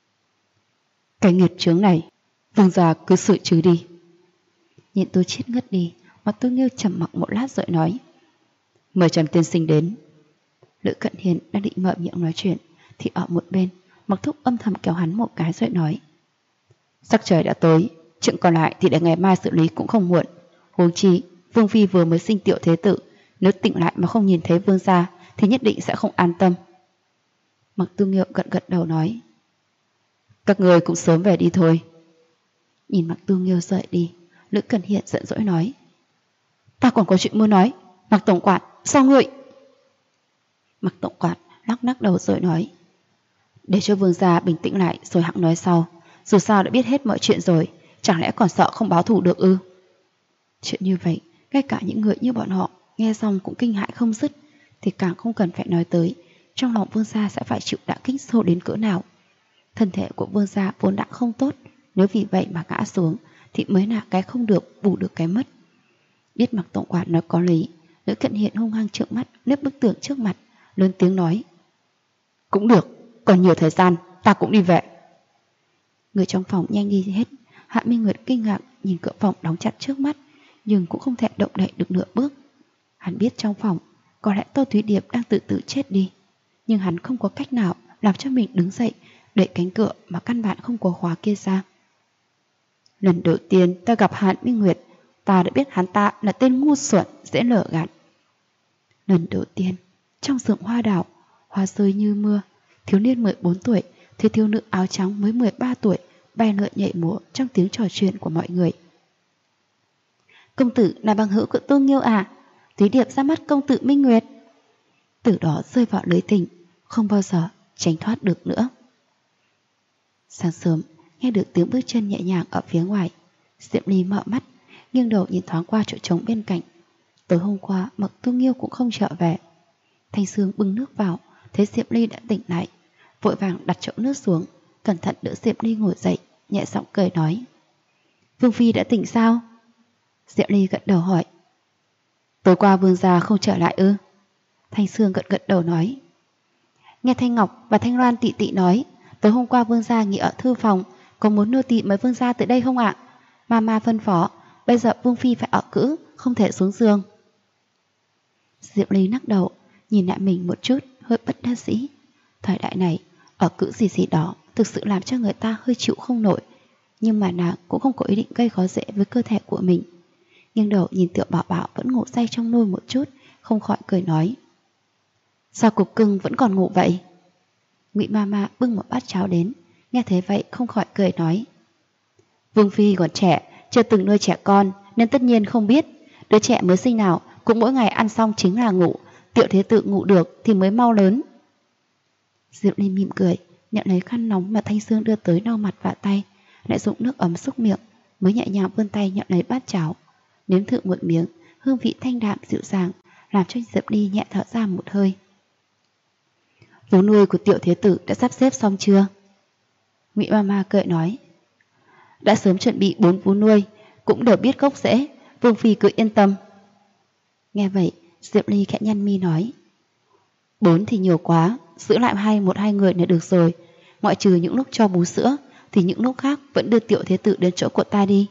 Cái nghiệt chướng này, vương gia cứ xử trừ đi. Nhìn Tô Chiết ngất đi, Mặc Tư Nghiêu trầm mặc một lát rồi nói: Mời Trầm tiên sinh đến. Lữ Cận Hiền đang định mở miệng nói chuyện, thì ở một bên Mặc Thúc âm thầm kéo hắn một cái rồi nói: Sắc trời đã tối, chuyện còn lại thì để ngày mai xử lý cũng không muộn. Huống chi vương phi vừa mới sinh tiểu thế tử, nếu tỉnh lại mà không nhìn thấy vương gia thì nhất định sẽ không an tâm. Mặc Tư Nghiêu gật gật đầu nói: Các người cũng sớm về đi thôi. Nhìn Mặc Tư Nghiêu rời đi, Lữ Cẩn Hiền giận dỗi nói: Ta còn có chuyện muốn nói. Mặc tổng quản, sao ngươi? Mặc tổng quản lắc lắc đầu rồi nói: Để cho vương gia bình tĩnh lại rồi hẵng nói sau. Dù sao đã biết hết mọi chuyện rồi, chẳng lẽ còn sợ không báo thù được ư? Chuyện như vậy, ngay cả những người như bọn họ nghe xong cũng kinh hãi không dứt, thì càng không cần phải nói tới trong lòng vương gia sẽ phải chịu đả kích sâu đến cỡ nào. Thân thể của vương gia vốn đã không tốt, nếu vì vậy mà ngã xuống thì mới là cái không được bù được cái mất. Biết Mặc tổng quản nói có lý, Lữ Cận Hiền hung hăng trợn mắt liếc bức tường trước mặt, lớn tiếng nói: Cũng được, còn nhiều thời gian, ta cũng đi về. Người trong phòng nhanh đi hết. Hạ Minh Nguyệt kinh ngạc nhìn cửa phòng đóng chặt trước mắt, nhưng cũng không thể động đậy được nửa bước. Hắn biết trong phòng có lẽ Tô Thúy Điệp đang tự tử chết đi, nhưng hắn không có cách nào làm cho mình đứng dậy đẩy cánh cửa mà căn bản không có khóa kia ra. Lần đầu tiên ta gặp Hạ Minh Nguyệt, ta đã biết hắn ta là tên ngu xuẩn dễ lừa gạt. Lần đầu tiên trong rừng hoa đảo, hoa rơi như mưa, thiếu niên 14 tuổi thì thiếu nữ áo trắng mới 13 tuổi bay lượn nhảy múa trong tiếng trò chuyện của mọi người. Công tử là bằng hữu của Tô Nghiêu à? Thúy Điệp ra mắt công tử Minh Nguyệt. Từ đó rơi vào lưới tình, không bao giờ tránh thoát được nữa. Sáng sớm nghe được tiếng bước chân nhẹ nhàng ở phía ngoài, Diệm Ly mở mắt, nghiêng đầu nhìn thoáng qua chỗ trống bên cạnh. Tối hôm qua Mặc Tô Nghiêu cũng không trở về. Thanh Sương bưng nước vào, thấy Diệm Ly đã tỉnh lại, vội vàng đặt chậu nước xuống, cẩn thận đỡ Diệm Ly ngồi dậy, nhẹ giọng cười nói: Vương phi đã tỉnh sao? Diệm Ly gật đầu hỏi: Tối qua vương gia không trở lại ư? Thanh Sương gật gật đầu nói: Nghe Thanh Ngọc và Thanh Loan tị tị nói, tối hôm qua vương gia nghỉ ở thư phòng, có muốn nô tị mời vương gia tới đây không ạ? Mama phân phó, bây giờ vương phi phải ở cữ, không thể xuống giường. Diệm Ly lắc đầu, nhìn lại mình một chút, hơi bất đắc dĩ. Thời đại này, ở cữ gì gì đó thực sự làm cho người ta hơi chịu không nổi, nhưng mà nàng cũng không có ý định gây khó dễ với cơ thể của mình. Nghiêng đầu nhìn Tiểu Bảo Bảo vẫn ngủ say trong nôi một chút, không khỏi cười nói: Sao cục cưng vẫn còn ngủ vậy? Ngụy Mama bưng một bát cháo đến, nghe thấy vậy không khỏi cười nói: Vương phi còn trẻ, chưa từng nuôi trẻ con nên tất nhiên không biết. Đứa trẻ mới sinh nào cũng mỗi ngày ăn xong chính là ngủ, tiểu thế tử ngủ được thì mới mau lớn. Diệu Ly mỉm cười, nhận lấy khăn nóng mà Thanh Sương đưa tới lau mặt và tay, lại dùng nước ấm xúc miệng, mới nhẹ nhàng vươn tay nhận lấy bát cháo, nếm thử một miếng, hương vị thanh đạm dịu dàng, làm cho Diệp Ly nhẹ thở ra một hơi. Vú nuôi của tiểu thế tử đã sắp xếp xong chưa? Ngụy Mama cười nói: Đã sớm chuẩn bị 4 vú nuôi, cũng đều biết gốc rễ, vương phi cứ yên tâm. Nghe vậy, Diệp Ly khẽ nhăn mi nói: 4 thì nhiều quá, giữ lại một hai người là được rồi. Ngoại trừ những lúc cho bú sữa, thì những lúc khác vẫn đưa tiểu thế tử đến chỗ của ta đi.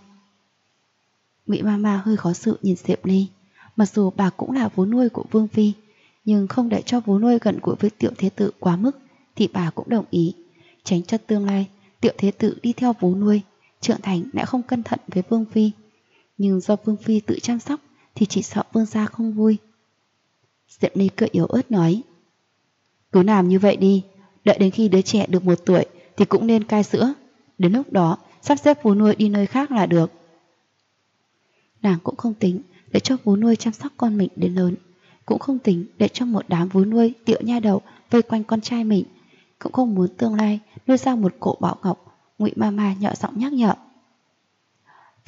Ngụy Mama hơi khó xử nhìn Diệp Ly. Mặc dù bà cũng là vú nuôi của vương phi, nhưng không để cho vú nuôi gần gũi với tiểu thế tử quá mức, thì bà cũng đồng ý, tránh cho tương lai tiểu thế tử đi theo vú nuôi, trưởng thành lại không cẩn thận với vương phi. Nhưng do vương phi tự chăm sóc thì chỉ sợ vương gia không vui. Diệp Ly cười yếu ớt nói: Cứ làm như vậy đi, đợi đến khi đứa trẻ được 1 tuổi thì cũng nên cai sữa, đến lúc đó sắp xếp vú nuôi đi nơi khác là được. Nàng cũng không tính để cho vú nuôi chăm sóc con mình đến lớn, cũng không tính để cho một đám vú nuôi tiểu nha đầu vây quanh con trai mình, cũng không muốn tương lai nuôi ra một cổ bảo ngọc. Ngụy Mama nhỏ giọng nhắc nhở: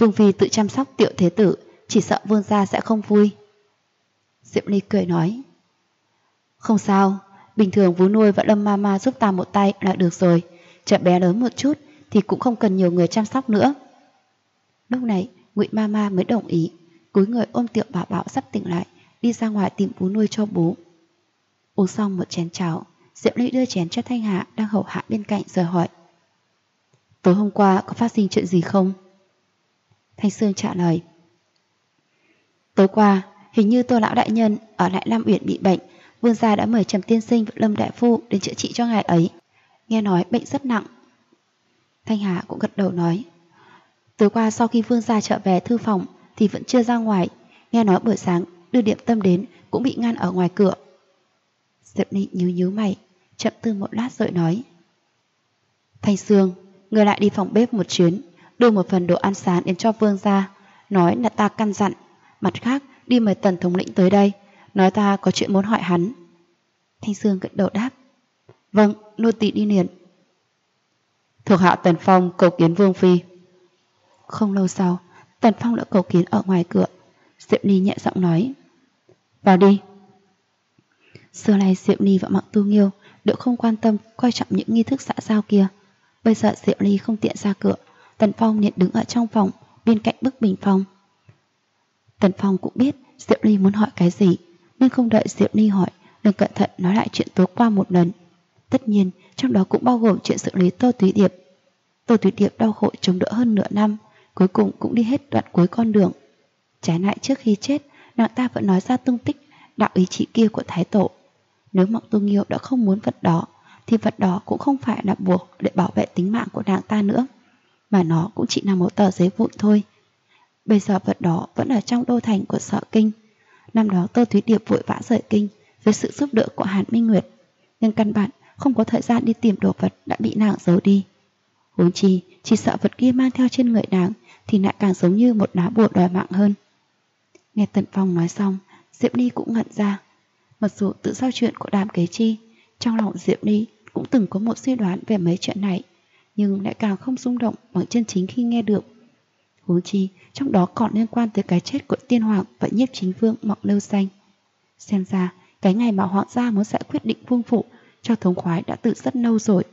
Vương phi tự chăm sóc Tiểu thế tử, chỉ sợ vương gia sẽ không vui. Diệp Ly cười nói, không sao, bình thường vú nuôi và Lâm Mama giúp ta một tay là được rồi. Trẻ bé lớn một chút thì cũng không cần nhiều người chăm sóc nữa. Lúc này Ngụy Mama mới đồng ý, cúi người ôm Tiểu Bảo Bảo sắp tỉnh lại, đi ra ngoài tìm vú nuôi cho bú. Uống xong một chén cháo, Diệp Ly đưa chén cho Thanh Hà đang hầu hạ bên cạnh rồi hỏi, tối hôm qua có phát sinh chuyện gì không? Thanh Sương trả lời, tối qua hình như Tô lão đại nhân ở lại Lam Uyển bị bệnh, vương gia đã mời Trầm tiên sinh và Lâm đại phu đến chữa trị cho ngài ấy. Nghe nói bệnh rất nặng. Thanh Hà cũng gật đầu nói, tối qua sau khi vương gia trở về thư phòng thì vẫn chưa ra ngoài, nghe nói buổi sáng đưa điểm tâm đến cũng bị ngăn ở ngoài cửa. Diệp Ly nhíu mày, chậm tư một lát rồi nói, Thanh Sương, người lại đi phòng bếp một chuyến, đưa một phần đồ ăn sáng đến cho vương gia, nói là ta căn dặn. Mặt khác đi mời Tần thống lĩnh tới đây, nói ta có chuyện muốn hỏi hắn. Thanh Sương gật đầu đáp, vâng, nô tỳ đi liền. Thuộc hạ Tần Phong cầu kiến vương phi. Không lâu sau, Tần Phong đã cầu kiến ở ngoài cửa. Diệp Ly nhẹ giọng nói, vào đi. Xưa nay Diệp Ly và Mạc Tu Nghiêu đều không quan tâm coi trọng những nghi thức xã giao kia. Bây giờ Diệp Ly không tiện ra cửa, Tần Phong liền đứng ở trong phòng bên cạnh bức bình phong. Tần Phong cũng biết Diệp Ly muốn hỏi cái gì, nên không đợi Diệp Ly hỏi, liền cẩn thận nói lại chuyện tối qua một lần. Tất nhiên trong đó cũng bao gồm chuyện xử lý Tô Túy Điệp. Tô Túy Điệp đau khổ chống đỡ hơn nửa năm, cuối cùng cũng đi hết đoạn cuối con đường. Trái lại trước khi chết, nàng ta vẫn nói ra tung tích đạo ý chỉ kia của Thái Tổ. Nếu Mạc Tu Nghiêu đã không muốn vật đó, thì vật đó cũng không phải là buộc để bảo vệ tính mạng của nàng ta nữa, mà nó cũng chỉ là một tờ giấy vụn thôi. Bây giờ vật đó vẫn ở trong đô thành của Sở Kinh. Năm đó Tô Thúy Điệp vội vã rời kinh với sự giúp đỡ của Hàn Minh Nguyệt, nhưng căn bản không có thời gian đi tìm đồ vật đã bị nàng giấu đi. Huống chi chỉ sợ vật kia mang theo trên người nàng thì lại càng giống như một lá bùa đòi mạng hơn. Nghe Tần Phong nói xong, Diệp Ly cũng ngẩn ra. Mặc dù tự sau chuyện của Đàm Kế Chi, trong lòng Diệp Ly cũng từng có một suy đoán về mấy chuyện này, nhưng lại càng không rung động bằng chân chính khi nghe được. Huống chi trong đó còn liên quan tới cái chết của Tiên Hoàng và Nhiếp Chính Vương Mộng Lưu Xanh. Xem ra cái ngày mà hoàng gia muốn giải quyết định vương phủ cho thống khoái đã từ rất lâu rồi.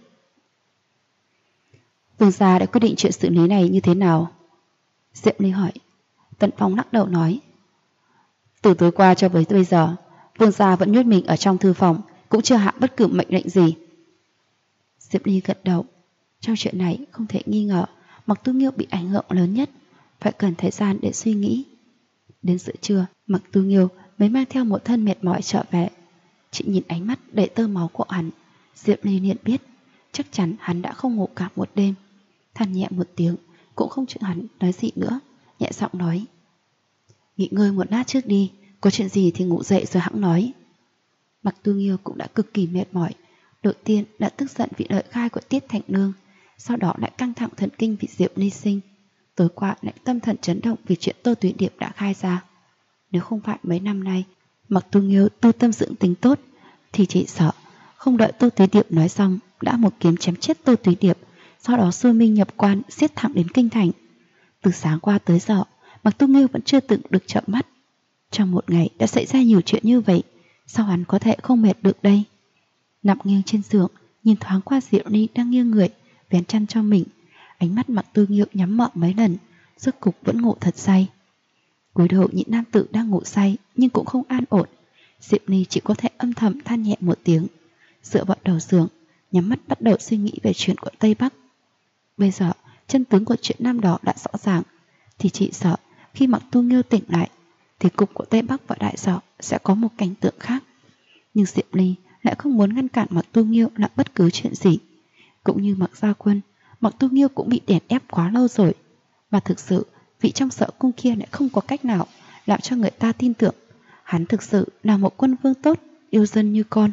Vương gia đã quyết định chuyện xử lý này như thế nào? Diệp Ly hỏi. Tần Phong lắc đầu nói, từ tối qua cho tới bây giờ, vương gia vẫn nhốt mình ở trong thư phòng, cũng chưa hạ bất cứ mệnh lệnh gì. Diệp Ly gật đầu. Trong chuyện này không thể nghi ngờ Mạc Tu Nghiêu bị ảnh hưởng lớn nhất, phải cần thời gian để suy nghĩ. Đến giữa trưa, Mạc Tu Nghiêu mới mang theo một thân mệt mỏi trở về. Chị nhìn ánh mắt đầy tơ máu của hắn, Diệp Ly liền biết chắc chắn hắn đã không ngủ cả một đêm. Than nhẹ một tiếng, cũng không chịu hắn nói gì nữa, nhẹ giọng nói, nghỉ ngơi một lát trước đi, có chuyện gì thì ngủ dậy rồi hẵng nói. Mạc Tu Nghiêu cũng đã cực kỳ mệt mỏi. Đầu tiên đã tức giận vì lời khai của Tiết Thành Nương, sau đó lại căng thẳng thần kinh vì Diệp Ly sinh, tối qua lại tâm thần chấn động vì chuyện Tô Túy Điệp đã khai ra. Nếu không phải mấy năm nay Mạc Tu Nghiêu tu tâm dưỡng tính tốt, thì chỉ sợ không đợi Tô Túy Điệp nói xong đã một kiếm chém chết Tô Túy Điệp, sau đó xuôi minh nhập quan xiết thẳng đến kinh thành. Từ sáng qua tới giờ, Mạc Tu Nghiêu vẫn chưa từng được chợp mắt. Trong một ngày đã xảy ra nhiều chuyện như vậy, sao hắn có thể không mệt được đây? Nằm nghiêng trên giường, nhìn thoáng qua Diệu Ly đang nghiêng người vén chăn cho mình, ánh mắt Mạc Tu Nghiêu nhắm mở mấy lần, rốt cục vẫn ngủ thật say. Cúi đầu nhịn nam tử đang ngủ say nhưng cũng không an ổn, Diệp Ly chỉ có thể âm thầm than nhẹ một tiếng, dựa vào đầu giường, nhắm mắt bắt đầu suy nghĩ về chuyện của Tây Bắc. Bây giờ chân tướng của chuyện năm đó đã rõ ràng, thì chị sợ khi Mạc Tu Nghiêu tỉnh lại thì cục của Tây Bắc và Đại Sở sẽ có một cảnh tượng khác. Nhưng Diệp Ly lại không muốn ngăn cản Mạc Tu Nghiêu làm bất cứ chuyện gì. Cũng như Mạc Gia Quân, Mạc Tu Nghiêu cũng bị đè ép quá lâu rồi, và thực sự vị trong Sở Cung kia lại không có cách nào làm cho người ta tin tưởng hắn thực sự là một quân vương tốt, yêu dân như con.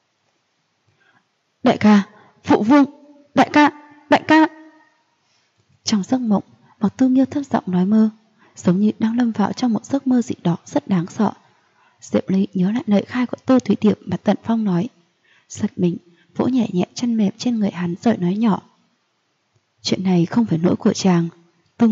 Đại ca, phụ vương, đại ca, đại ca. Trong giấc mộng, Mạc Tu Nghiêu thấp giọng nói mơ, giống như đang lâm vào trong một giấc mơ gì đó rất đáng sợ. Diệp Ly nhớ lại lời khai của Tô Thúy Điệp mà Tần Phong nói, giật mình vỗ nhẹ nhẹ chân mềm trên người hắn rồi nói nhỏ, chuyện này không phải lỗi của chàng. Tu Nghiêu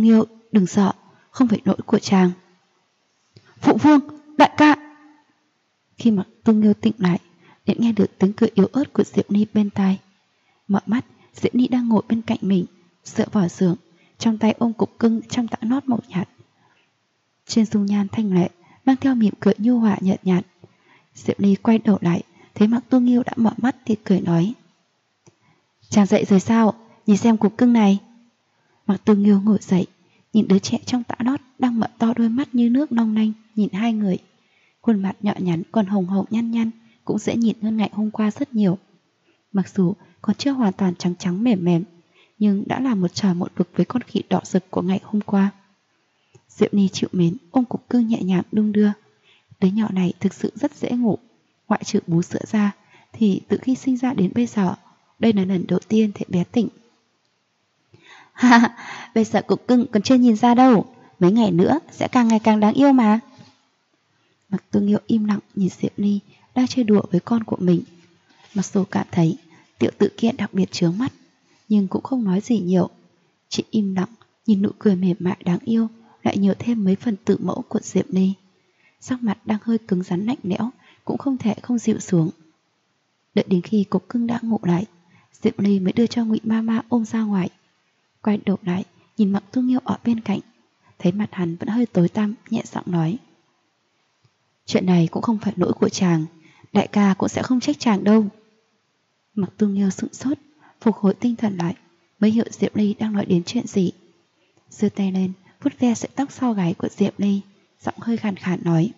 đừng sợ, không phải lỗi của chàng. Phụ vương, đại ca. Khi Mặc Tu Nghiêu tỉnh lại, liền nghe được tiếng cười yếu ớt của Diệu Ni bên tai. Mở mắt, Diệu Ni đang ngồi bên cạnh mình, dựa vào giường, trong tay ôm cục cưng trong tã nót màu nhạt. Trên dung nhan thanh lệ mang theo mỉm cười nhu hòa nhợt nhạt. Diệu Ni quay đầu lại, thấy Mặc Tu Nghiêu đã mở mắt thì cười nói: Chàng dậy rồi sao? Nhìn xem cục cưng này. Mặc Tu Nghiêu ngồi dậy, nhìn đứa trẻ trong tã nót đang mở to đôi mắt như nước long lanh nhìn hai người. Khuôn mặt nhỏ nhắn còn hồng hồng nhăn nhăn, cũng dễ nhìn hơn ngày hôm qua rất nhiều. Mặc dù còn chưa hoàn toàn trắng trắng mềm mềm, nhưng đã là một trời một vực với con khỉ đỏ rực của ngày hôm qua. Diệu Ni chịu mến ôm cục cưng nhẹ nhàng đung đưa. Đứa nhỏ này thực sự rất dễ ngủ, ngoại trừ bú sữa ra thì từ khi sinh ra đến bây giờ, đây là lần đầu tiên thấy bé tỉnh. Ha, bây giờ cục cưng còn chưa nhìn ra đâu, mấy ngày nữa sẽ càng ngày càng đáng yêu mà. Mặc Tu Nghiêu im lặng nhìn Diệu Ni đang chơi đùa với con của mình. Mặc dù cảm thấy tiểu tự kia đặc biệt chướng mắt, nhưng cũng không nói gì nhiều, chỉ im lặng nhìn nụ cười mềm mại đáng yêu, lại nhiều thêm mấy phần tự mẫu của Diệu Ni. Sắc mặt đang hơi cứng rắn lạnh lẽo, cũng không thể không dịu xuống. Đợi đến khi cục cưng đã ngủ lại, Diệu Ni mới đưa cho Ngụy Mama ôm ra ngoài. Quay đầu lại nhìn Mặc Tu Nghiêu ở bên cạnh, thấy mặt hắn vẫn hơi tối tăm, nhẹ giọng nói: Chuyện này cũng không phải lỗi của chàng, đại ca cũng sẽ không trách chàng đâu. Mặc Tu Nghiêu sững sốt, phục hồi tinh thần lại, mới hiểu Diệu Ni đang nói đến chuyện gì. Giơ tay lên vuốt ve sợi tóc sau gáy của Diệu Ni, giọng hơi khàn khàn nói: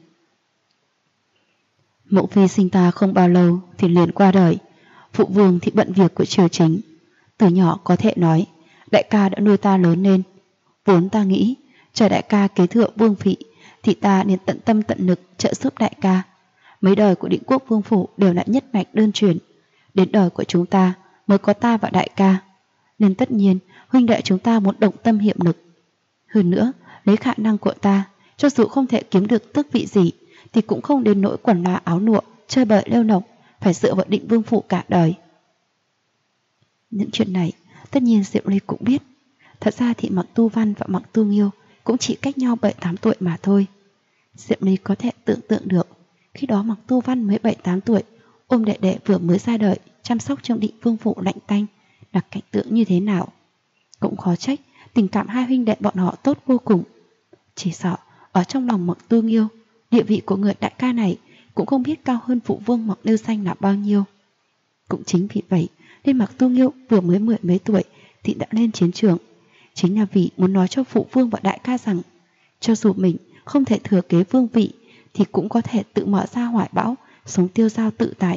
Mẫu phi sinh ta không bao lâu thì liền qua đời, phụ vương thì bận việc của triều chính. Từ nhỏ có thể nói đại ca đã nuôi ta lớn lên. Vốn ta nghĩ chờ đại ca kế thừa vương vị thì ta nên tận tâm tận lực trợ giúp đại ca. Mấy đời của Định Quốc vương phủ đều là nhất mạch đơn truyền, đến đời của chúng ta mới có ta và đại ca, nên tất nhiên huynh đệ chúng ta muốn đồng tâm hiệp lực. Hơn nữa, lấy khả năng của ta, cho dù không thể kiếm được tước vị gì thì cũng không đến nỗi quần là áo lụa, chơi bời lêu lỏng, phải dựa vào Định vương phủ cả đời. Những chuyện này tất nhiên Diệu Ni cũng biết. Thật ra thì Mặc Tu Văn và Mặc Tu Nghiêu cũng chỉ cách nhau 7-8 tuổi mà thôi. Diệu Ni có thể tưởng tượng được khi đó Mặc Tu Văn mới 7-8 tuổi, ôm đệ đệ vừa mới ra đời, chăm sóc trong Định vương phủ lạnh tanh là cảnh tượng như thế nào. Cũng khó trách tình cảm hai huynh đệ bọn họ tốt vô cùng. Chỉ sợ ở trong lòng Mặc Tu Nghiêu, địa vị của người đại ca này cũng không biết cao hơn phụ vương Mặc Lưu Xanh là bao nhiêu. Cũng chính vì vậy nên Mặc Tu Nghiêu vừa mới 10 mấy tuổi thì đã lên chiến trường, chính là vì muốn nói cho phụ vương và đại ca rằng cho dù mình không thể thừa kế vương vị thì cũng có thể tự mở ra hoài bão, sống tiêu dao tự tại.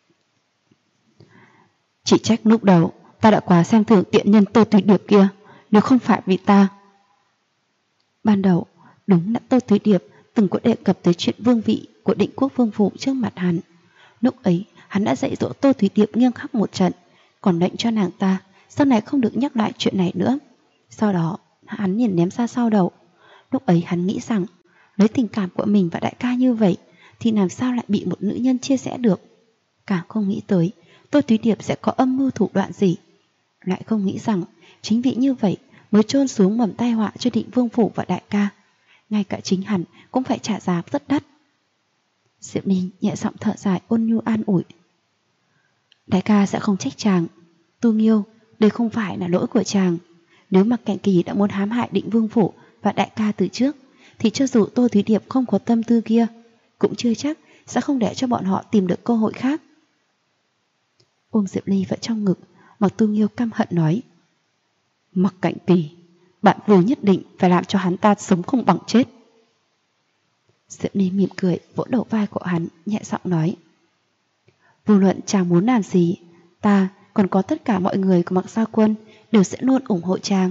Chỉ trách lúc đầu ta đã quá xem thường tiện nhân Tô Thúy Điệp kia, nếu không phải vì ta. Ban đầu đúng là Tô Thúy Điệp từng có đề cập tới chuyện vương vị của Định Quốc vương phủ trước mặt hắn. Lúc ấy hắn đã dạy dỗ Tô Thúy Điệp nghiêm khắc một trận, còn lệnh cho nàng ta sau này không được nhắc lại chuyện này nữa. Sau đó hắn liền ném ra sau đầu. Lúc ấy hắn nghĩ rằng lấy tình cảm của mình và đại ca như vậy thì làm sao lại bị một nữ nhân chia sẻ được. Càng không nghĩ tới Tô Thúy Điệp sẽ có âm mưu thủ đoạn gì. Lại không nghĩ rằng chính vì như vậy mới chôn xuống mầm tai họa cho Định vương phủ và đại ca. Ngay cả chính hắn cũng phải trả giá rất đắt. Diệu Ni nhẹ giọng thở dài ôn nhu an ủi: Đại ca sẽ không trách chàng. Tu Nghiêu, đây không phải là lỗi của chàng. Nếu Mặc Cảnh Kỳ đã muốn hãm hại Định vương phủ và đại ca từ trước thì cho dù Tô Thúy Điệp không có tâm tư kia, cũng chưa chắc sẽ không để cho bọn họ tìm được cơ hội khác. Ôm Diệu Ly vào trong ngực, Mặc Tu Nghiêu căm hận nói: Mặc Cảnh Kỳ, bạn vừa nhất định phải làm cho hắn ta sống không bằng chết. Diệu Ly mỉm cười vỗ đầu vai của hắn, nhẹ giọng nói: Vô luận chàng muốn làm gì, ta còn có tất cả mọi người của Mặc Gia Quân đều sẽ luôn ủng hộ chàng.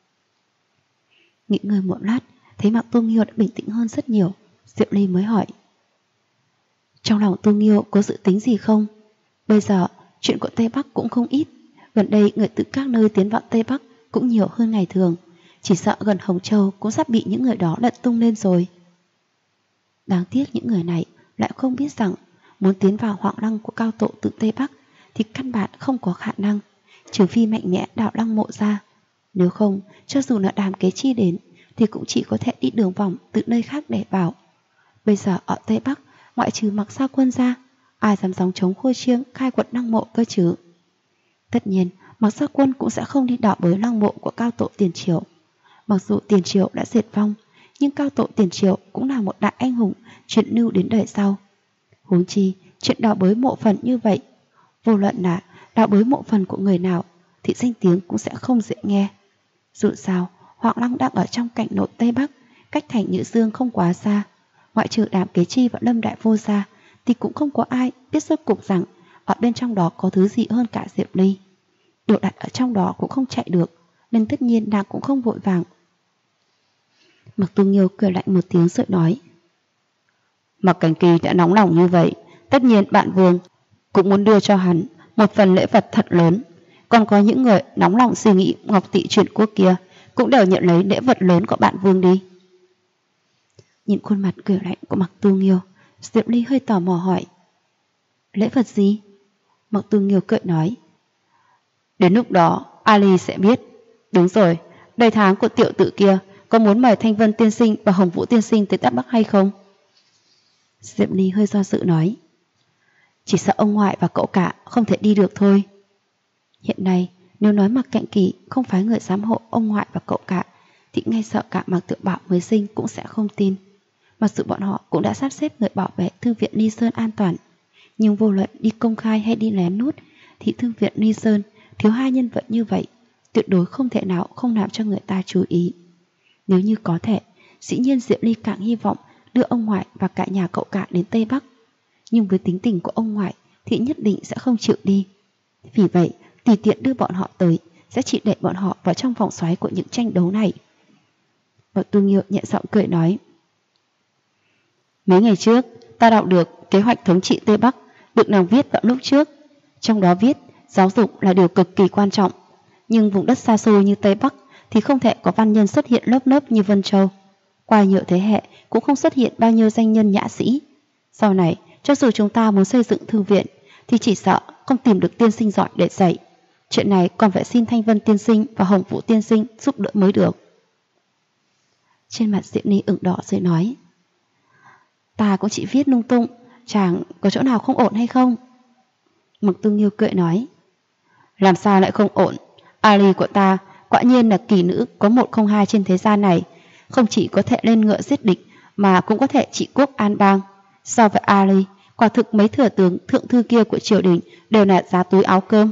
Nghỉ ngơi một lát, thấy Mặc Tu Nghiêu đã bình tĩnh hơn rất nhiều, Diệu Ly mới hỏi: Trong lòng Tu Nghiêu có dự tính gì không? Bây giờ chuyện của Tây Bắc cũng không ít, gần đây người từ các nơi tiến vào Tây Bắc cũng nhiều hơn ngày thường, chỉ sợ gần Hồng Châu cũng sắp bị những người đó lật tung lên rồi. Đáng tiếc những người này lại không biết rằng muốn tiến vào Hoàng Lăng của cao tổ từ Tây Bắc thì căn bản không có khả năng, trừ phi mạnh mẽ đào Lăng Mộ ra. Nếu không, cho dù là Đàm Kế Chi đến, thì cũng chỉ có thể đi đường vòng từ nơi khác để vào. Bây giờ ở Tây Bắc, ngoại trừ Mặc Sa Quân ra, ai dám gióng chống khua chiêng khai quật lăng mộ cơ chứ? Tất nhiên, Mặc Sa Quân cũng sẽ không đi đào bới lăng mộ của cao tổ tiền triều. Mặc dù tiền triều đã diệt vong, nhưng cao tổ tiền triều cũng là một đại anh hùng truyền lưu đến đời sau. Huống chi, chuyện đào bới mộ phần như vậy, vô luận là đào bới mộ phần của người nào thì danh tiếng cũng sẽ không dễ nghe. Dù sao, Hoàng Lăng đang ở trong cảnh nội Tây Bắc, cách thành Nhữ Dương không quá xa. Ngoại trừ Đàm Kế Chi và Lâm Đại Vô ra thì cũng không có ai biết rốt cuộc rằng ở bên trong đó có thứ gì hơn cả Diệp Ly. Đồ đặt ở trong đó cũng không chạy được, nên tất nhiên nàng cũng không vội vàng. Mặc Tu Nghiêu cười lạnh một tiếng rồi nói: Mặc Cảnh Kỳ đã nóng lòng như vậy, tất nhiên bạn Vương cũng muốn đưa cho hắn một phần lễ vật thật lớn. Còn có những người nóng lòng suy nghĩ Ngọc Tị chuyển quốc kia cũng đều nhận lấy lễ vật lớn của bạn Vương đi. Nhìn khuôn mặt cười lạnh của Mặc Tu Nghiêu, Diệp Ly hơi tò mò hỏi: Lễ vật gì? Mặc Tu Nghiêu cười nói: Đến lúc đó Ali sẽ biết. Đúng rồi, đầy tháng của tiểu tử kia có muốn mời Thanh Vân tiên sinh và Hồng Vũ tiên sinh tới Tây Bắc hay không? Diệp Ly hơi do dự nói: Chỉ sợ ông ngoại và cậu cả không thể đi được thôi. Hiện nay nếu nói Mặc Cạnh Kỳ không phái người giám hộ ông ngoại và cậu cả thì ngay sợ cả Mặc Tự Bảo mới sinh cũng sẽ không tin. Mặc dù bọn họ cũng đã sắp xếp người bảo vệ thư viện Ly Sơn an toàn, nhưng vô luận đi công khai hay đi lén nút thì thư viện Ly Sơn thiếu hai nhân vật như vậy, tuyệt đối không thể nào không làm cho người ta chú ý. Nếu như có thể, dĩ nhiên Diệp Ly càng hy vọng đưa ông ngoại và cả nhà cậu cả đến Tây Bắc, nhưng với tính tình của ông ngoại thì nhất định sẽ không chịu đi. Vì vậy, tùy tiện đưa bọn họ tới sẽ chỉ để bọn họ vào trong vòng xoáy của những tranh đấu này. Bậc Tu Nghiêu nhẹ giọng cười nói: Mấy ngày trước, ta đọc được kế hoạch thống trị Tây Bắc được nàng viết vào lúc trước. Trong đó viết giáo dục là điều cực kỳ quan trọng, nhưng vùng đất xa xôi như Tây Bắc thì không thể có văn nhân xuất hiện lớp lớp như Vân Châu. Qua nhiều thế hệ cũng không xuất hiện bao nhiêu danh nhân nhã sĩ. Sau này, cho dù chúng ta muốn xây dựng thư viện thì chỉ sợ không tìm được tiên sinh giỏi để dạy. Chuyện này còn phải xin Thanh Vân tiên sinh và Hồng Vũ tiên sinh giúp đỡ mới được. Trên mặt Diệp Ly ửng đỏ rồi nói: Ta cũng chỉ viết lung tung, chẳng có chỗ nào không ổn hay không? Mặc Tu Nghiêu cười nói: Làm sao lại không ổn? Ali của ta quả nhiên là kỳ nữ có 102 trên thế gian này, không chỉ có thể lên ngựa giết địch mà cũng có thể trị quốc an bang. So với Ali, quả thực mấy thừa tướng thượng thư kia của triều đình đều là giá túi áo cơm.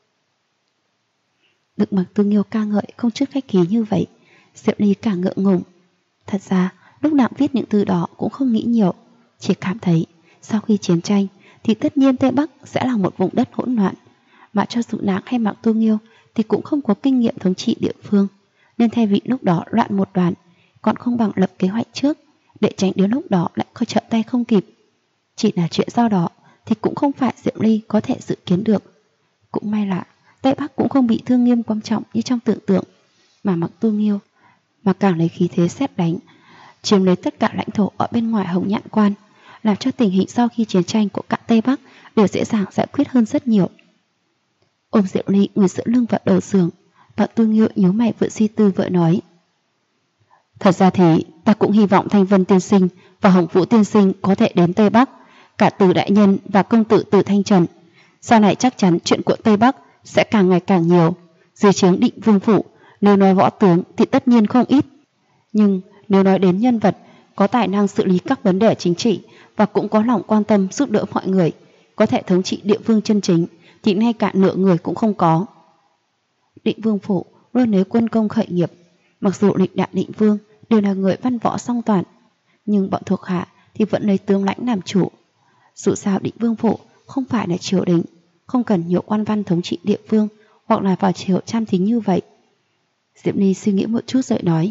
Được Mặc Tu Nghiêu ca ngợi không chút khách khí như vậy, Diệp Ly càng ngượng ngùng. Thật ra lúc nàng viết những từ đó cũng không nghĩ nhiều, chỉ cảm thấy sau khi chiến tranh thì tất nhiên Tây Bắc sẽ là một vùng đất hỗn loạn, mà cho dù nàng hay Mặc Tu Nghiêu thì cũng không có kinh nghiệm thống trị địa phương, nên thay vì lúc đó loạn một đoàn, còn không bằng lập kế hoạch trước để tránh đến lúc đó lại có trợ tay không kịp. Chỉ là chuyện sau đó thì cũng không phải Diệp Ly có thể dự kiến được. Cũng may là Tây Bắc cũng không bị thương nghiêm quan trọng như trong tưởng tượng, mà Mặc Tu Nghiêu mà càng lấy khí thế sét đánh, chiếm lấy tất cả lãnh thổ ở bên ngoài Hồng Nhạn Quan, làm cho tình hình sau khi chiến tranh của cả Tây Bắc đều dễ dàng giải quyết hơn rất nhiều. Ôm Diệp Ly người dựa lưng vào đầu giường, Mặc Tu Nghiêu nhíu mày vừa suy tư vừa nói: Thật ra thì ta cũng hy vọng Thanh Vân tiên sinh và Hồng Vũ tiên sinh có thể đến Tây Bắc, cả Từ đại nhân và công tử Từ Thanh Trần. Sau này chắc chắn chuyện của Tây Bắc sẽ càng ngày càng nhiều. Dưới trướng Định Vương phủ, nếu nói võ tướng thì tất nhiên không ít, nhưng nếu nói đến nhân vật có tài năng xử lý các vấn đề chính trị và cũng có lòng quan tâm giúp đỡ mọi người, có thể thống trị địa phương chân chính thì ngay cả nửa người cũng không có. Định Vương phủ luôn lấy quân công khởi nghiệp, mặc dù lịch đại định vương đều là người văn võ song toàn, nhưng bọn thuộc hạ thì vẫn lấy tướng lãnh làm chủ. Dù sao Định Vương phủ không phải là triều đình, không cần nhiều quan văn thống trị địa phương hoặc là vào triều trăm thính như vậy. Diệp Ly suy nghĩ một chút rồi nói: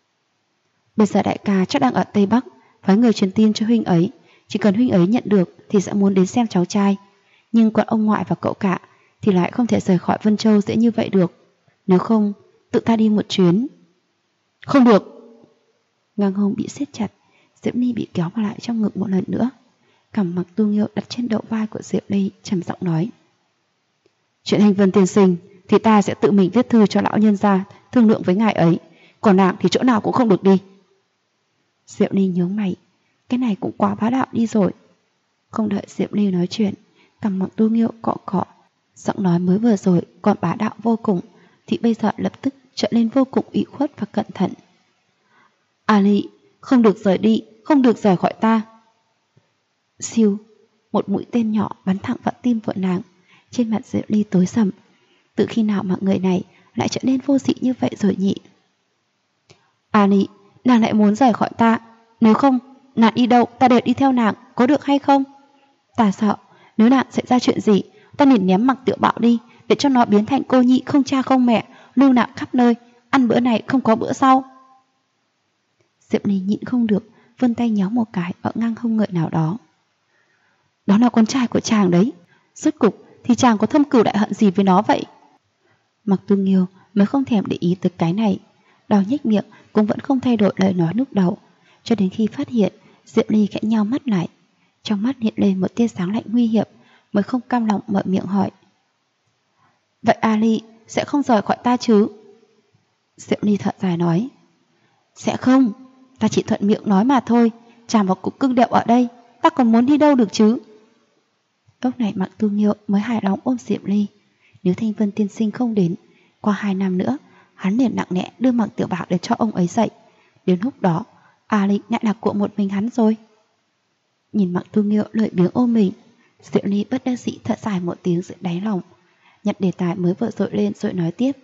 Bây giờ đại ca chắc đang ở Tây Bắc, phái người truyền tin cho huynh ấy, chỉ cần huynh ấy nhận được thì sẽ muốn đến xem cháu trai. Nhưng còn ông ngoại và cậu cả thì lại không thể rời khỏi Vân Châu dễ như vậy được. Nếu không, tự ta đi một chuyến. Không được. Ngang hông bị siết chặt, Diệp Ly bị kéo vào lại trong ngực một lần nữa. Cằm Mặc Tu Nghiêu đặt trên đầu vai của Diệp Ly, trầm giọng nói: Chuyện Thanh Vân tiên sinh thì ta sẽ tự mình viết thư cho lão nhân gia thương lượng với ngài ấy, còn nàng thì chỗ nào cũng không được đi. Diệu Ly nhướng mày, cái này cũng quá bá đạo đi rồi. Không đợi Diệu Ly nói chuyện, cằm Mặc Tu Nghiêu cọ cọ, giọng nói mới vừa rồi còn bá đạo vô cùng thì bây giờ lập tức trở lên vô cùng ủy khuất và cẩn thận. A Ly, không được rời đi, không được rời khỏi ta. Siêu, một mũi tên nhỏ bắn thẳng vào tim của nàng. Trên mặt Diệu Ly tối sầm. Từ khi nào mà người này lại trở nên vô dị như vậy rồi nhỉ? A Ly, nàng lại muốn rời khỏi ta. Nếu không, nàng đi đâu ta đều đi theo nàng, có được hay không? Ta sợ, nếu nàng xảy ra chuyện gì, ta liền ném Mặc Tiểu Bảo đi, để cho nó biến thành cô nhi không cha không mẹ, lưu lạc khắp nơi, ăn bữa này không có bữa sau. Diệp Ly nhịn không được, vươn tay nhéo một cái ở ngang hông người nào đó. Đó là con trai của chàng đấy, rốt cục thì chàng có thâm cừu đại hận gì với nó vậy? Mặc Tu Nghiêu mới không thèm để ý tới cái này, đau nhếch miệng cũng vẫn không thay đổi lời nói lúc đầu, cho đến khi phát hiện Diệp Ly khẽ nheo mắt lại, trong mắt hiện lên một tia sáng lạnh nguy hiểm, mới không cam lòng mở miệng hỏi. Vậy A Ly sẽ không rời khỏi ta chứ? Diệp Ly thở dài nói. Sẽ không, ta chỉ thuận miệng nói mà thôi, chàng vào cục cưng đẹo ở đây, ta còn muốn đi đâu được chứ? Lúc này Mặc Tu Nghiêu mới hài lòng ôm Diệp Ly. Nếu Thanh Vân tiên sinh không đến, qua 2 năm nữa, hắn liền nặng nẽ đưa Mặc Tiểu Bảo để cho ông ấy dạy. Đến lúc đó, A Ly lại là của một mình hắn rồi. Nhìn Mặc Tu Nghiêu lười biếng ôm mình, Diệu Ly bất đắc dĩ thở dài một tiếng giữa đáy lòng, nhặt đề tài mới vừa rồi lên rồi nói tiếp.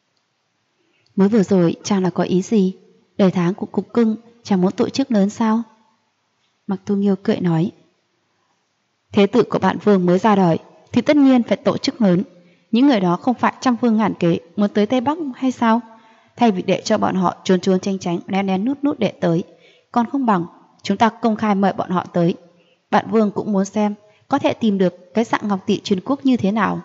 Mới vừa rồi chàng là có ý gì? Đời tháng của cục cưng chàng muốn tổ chức lớn sao? Mặc Tu Nghiêu cười nói. Thế tử của bạn Vương mới ra đời thì tất nhiên phải tổ chức lớn. Những người đó không phải trăm phương ngàn kế muốn tới Tây Bắc hay sao? Thay vì để cho bọn họ trốn trốn tránh tránh, lén lén nút nút để tới, còn không bằng chúng ta công khai mời bọn họ tới. Bạn Vương cũng muốn xem có thể tìm được cái dạng ngọc tỵ truyền quốc như thế nào.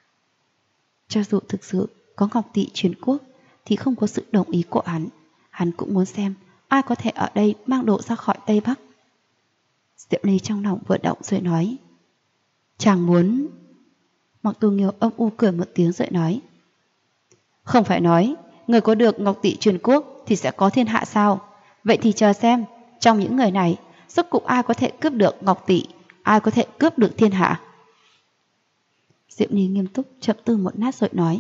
Cho dù thực sự có ngọc tỵ truyền quốc thì không có sự đồng ý của hắn cũng muốn xem ai có thể ở đây mang đồ ra khỏi Tây Bắc. Diệu Ly trong lòng vừa động rồi nói. Chàng muốn... Mặc Tu Nghiêu âm u cười một tiếng rồi nói. Không phải nói người có được ngọc tỵ truyền quốc thì sẽ có thiên hạ sao? Vậy thì chờ xem trong những người này rốt cục ai có thể cướp được ngọc tỵ, ai có thể cướp được thiên hạ. Diệu Ly nghiêm túc chậm tư một lát rồi nói.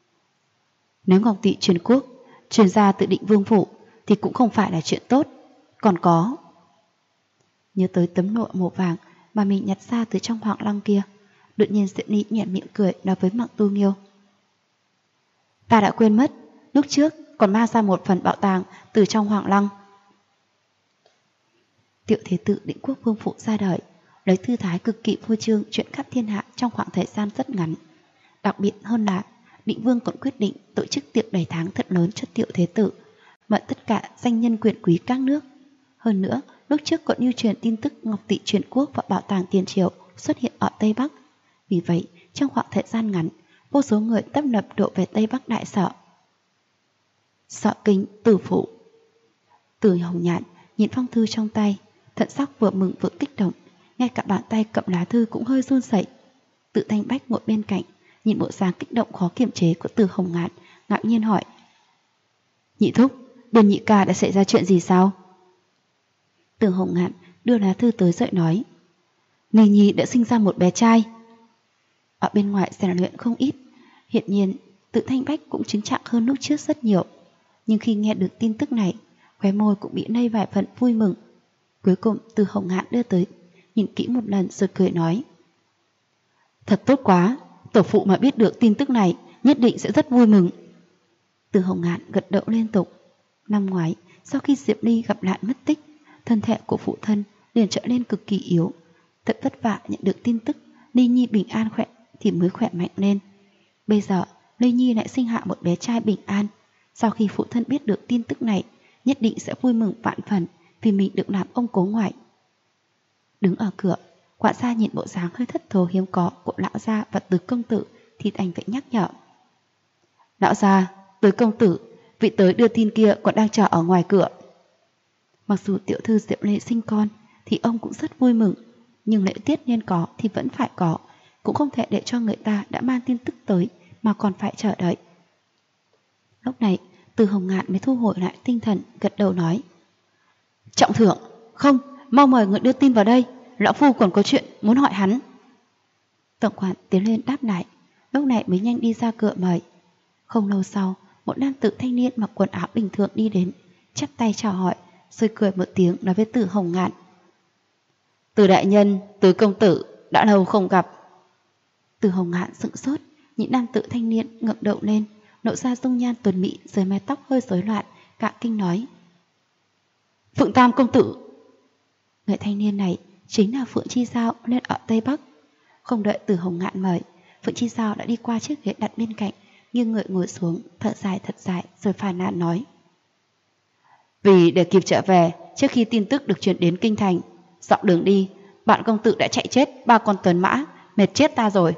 Nếu ngọc tỵ truyền quốc truyền ra từ Định Vương phủ thì cũng không phải là chuyện tốt. Còn có... Nhớ tới tấm lụa màu vàng mà mình nhặt ra từ trong Hoàng Lăng kia, đột nhiên Diệu Ly nhẹ miệng cười nói với Mặc Tu Nghiêu. Ta đã quên mất, lúc trước còn mang ra một phần bảo tàng từ trong Hoàng Lăng. Tiểu Thế Tử Định Quốc Vương phụ ra đời, lấy thư thái cực kỳ phô trương chuyện khắp thiên hạ trong khoảng thời gian rất ngắn. Đặc biệt hơn là Định Vương còn quyết định tổ chức tiệc đầy tháng thật lớn cho Tiểu Thế Tử, mời tất cả danh nhân quyền quý các nước. Hơn nữa, lúc trước còn lưu truyền tin tức ngọc tỵ truyền quốc và bảo tàng tiền triều xuất hiện ở Tây Bắc. Vì vậy, trong khoảng thời gian ngắn, vô số người tấp nập đổ về Tây Bắc đại sở. Sợ kinh Tử phủ. Từ Hồng Nhạn nhìn phong thư trong tay, thận sắc vừa mừng vừa kích động, ngay cả bàn tay cầm lá thư cũng hơi run rẩy. Tự Thanh Bách ngồi bên cạnh, nhìn bộ dáng kích động khó kiềm chế của Từ Hồng Nhạn, ngạc nhiên hỏi. Nhị thúc, Điền nhị ca đã xảy ra chuyện gì sao? Từ Hồng Nhạn đưa lá thư tới rồi nói. Nghi nhi đã sinh ra một bé trai. Ở bên ngoài rèn luyện không ít, hiện nhiên Tự Thanh Bách cũng chứng trạng hơn lúc trước rất nhiều. Nhưng khi nghe được tin tức này, khóe môi cũng bị nây vài phần vui mừng. Cuối cùng Từ Hồng Nhạn đưa tới, nhìn kỹ một lần rồi cười nói. Thật tốt quá, tổ phụ mà biết được tin tức này nhất định sẽ rất vui mừng. Từ Hồng Nhạn gật đầu liên tục. Năm ngoái, sau khi Diệp Ly gặp nạn mất tích, thân thể của phụ thân liền trở nên cực kỳ yếu. Thật vất vả nhận được tin tức Ly Nhi bình an khỏe thì mới khỏe mạnh lên. Bây giờ Ly Nhi lại sinh hạ một bé trai bình an. Sau khi phụ thân biết được tin tức này, nhất định sẽ vui mừng vạn phần vì mình được làm ông cố ngoại. Đứng ở cửa, quản gia nhìn bộ dáng hơi thất thố hiếm có của lão gia và Từ công tử thì đành phải nhắc nhở. Lão gia, Từ công tử, vị tới đưa tin kia còn đang chờ ở ngoài cửa. Mặc dù tiểu thư Diệu Ly sinh con thì ông cũng rất vui mừng, nhưng lễ tiết nên có thì vẫn phải có, cũng không thể để cho người ta đã mang tin tức tới mà còn phải chờ đợi. Lúc này Từ Hồng Ngạn mới thu hồi lại tinh thần, gật đầu nói: Trọng thưởng, không, mau mời người đưa tin vào đây, lão phu còn có chuyện muốn hỏi hắn. Tổng quản tiến lên đáp lại, lúc này mới nhanh đi ra cửa mời. Không lâu sau, một nam tử thanh niên mặc quần áo bình thường đi đến, chắp tay chào hỏi, rồi cười một tiếng nói với Từ Hồng Ngạn: Từ đại nhân, Từ công tử, đã lâu không gặp. Từ Hồng Ngạn sững sốt, nhìn nam tử thanh niên ngẩng đầu lên, lộ ra dung nhan tuấn mỹ dưới mái tóc hơi rối loạn, cả kinh nói: Phượng Tam công tử. Người thanh niên này chính là Phượng Chi Giao lên ở Tây Bắc. Không đợi Từ Hồng Ngạn mời, Phượng Chi Giao đã đi qua chiếc ghế đặt bên cạnh, nghiêng người ngồi xuống, thở dài thật dài rồi phàn nàn nói: Vì để kịp trở về trước khi tin tức được truyền đến kinh thành, dọc đường đi bạn công tử đã chạy chết 3 con tuần mã, mệt chết ta rồi.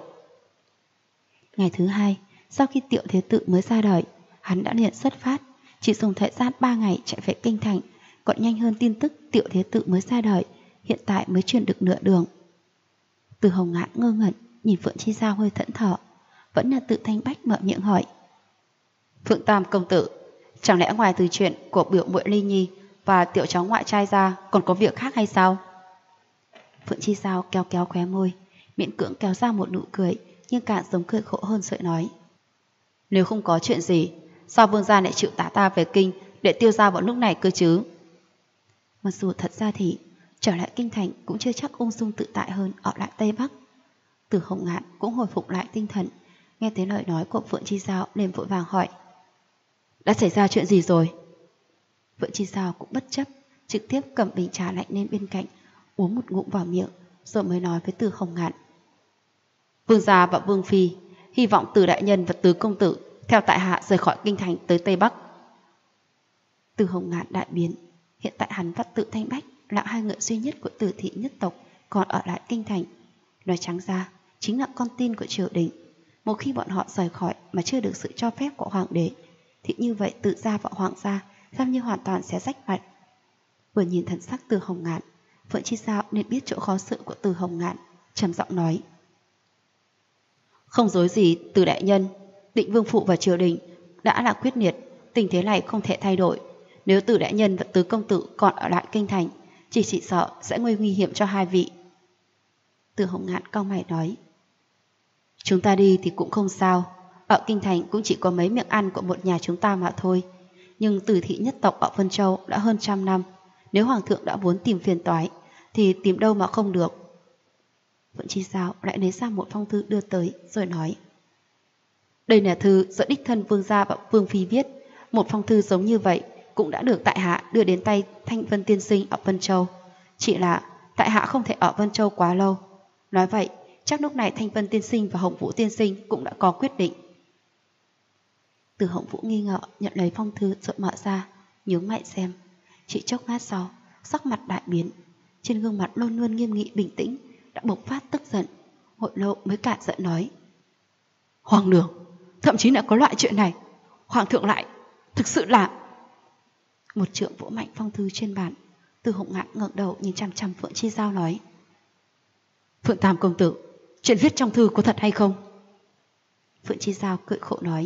Ngày thứ hai, sau khi Tiểu Thế Tự mới ra đời, hắn đã liền xuất phát, chỉ dùng thời gian 3 ngày chạy về kinh thành, còn nhanh hơn tin tức Tiểu Thế Tự mới ra đời, hiện tại mới truyền được nửa đường. Từ Hồng Ngạn ngơ ngẩn nhìn Phượng Chi Giao hơi thẫn thờ, vẫn là Tự Thanh Bách mở miệng hỏi: Phượng Tam công tử, chẳng lẽ ngoài từ chuyện của biểu muội Ly Nhi và tiểu cháu ngoại trai ra còn có việc khác hay sao? Phượng Chi Giao kéo kéo khóe môi, miễn cưỡng kéo ra một nụ cười, nhưng càng giống cười khổ hơn rồi nói: Nếu không có chuyện gì, sao vương gia lại chịu tả ta về kinh để tiêu dao vào lúc này cơ chứ? Mặc dù thật ra thì trở lại kinh thành cũng chưa chắc ung dung tự tại hơn ở lại Tây Bắc. Từ Hồng Ngạn cũng hồi phục lại tinh thần, nghe thấy lời nói của Phượng Chi Giao liền vội vàng hỏi: Đã xảy ra chuyện gì rồi? Phượng Chi Giao cũng bất chấp, trực tiếp cầm bình trà lạnh lên bên cạnh, uống một ngụm vào miệng, rồi mới nói với Từ Hồng Ngạn: Vương gia và Vương phi hy vọng Từ đại nhân và Từ công tử theo tại hạ rời khỏi kinh thành tới Tây Bắc. Từ Hồng Ngạn đại biến, hiện tại hắn và Tự Thanh Bách là hai người duy nhất của Từ thị nhất tộc còn ở lại kinh thành. Nói trắng ra, chính là con tin của triều đình. Một khi bọn họ rời khỏi mà chưa được sự cho phép của hoàng đế, thì như vậy Tự gia và hoàng gia xem như hoàn toàn sẽ rách mạch. Vừa nhìn thần sắc Từ Hồng Ngạn, Phượng Chi Giao nên biết chỗ khó xử của Từ Hồng Ngạn, trầm giọng nói: Không dối gì Từ đại nhân, Định vương phụ và triều đình đã là quyết liệt, tình thế này không thể thay đổi. Nếu Từ đại nhân và Từ công tử còn ở lại kinh thành, chỉ sợ sẽ gây nguy hiểm cho hai vị. Từ Hồng Ngạn cau mày nói: Chúng ta đi thì cũng không sao, ở kinh thành cũng chỉ có mấy miệng ăn của một nhà chúng ta mà thôi. Nhưng Từ thị nhất tộc ở Vân Châu đã hơn 100 năm, nếu hoàng thượng đã muốn tìm phiền toái thì tìm đâu mà không được. Phượng Chi Giao lại lấy ra một phong thư đưa tới rồi nói: Đây là thư do đích thân vương gia và vương phi viết. Một phong thư giống như vậy cũng đã được tại hạ đưa đến tay Thanh Vân tiên sinh ở Vân Châu. Chỉ là tại hạ không thể ở Vân Châu quá lâu. Nói vậy chắc lúc này Thanh Vân tiên sinh và Hồng Vũ tiên sinh cũng đã có quyết định. Từ Hồng Vũ nghi ngờ nhận lấy phong thư rồi mở ra, nhướng mày xem. Chỉ chốc lát sau, sắc mặt đại biến, trên gương mặt luôn luôn nghiêm nghị bình tĩnh đã bộc phát tức giận, hồi lâu mới cạn giận nói: Hoàng nương, thậm chí lại có loại chuyện này, hoàng thượng lại thực sự là... Một trượng vỗ mạnh phong thư trên bàn. Từ Hồng Ngạn ngẩng đầu nhìn chằm chằm Phượng Chi Giao nói: Phượng Tam công tử, chuyện viết trong thư có thật hay không? Phượng Chi Giao cười khổ nói: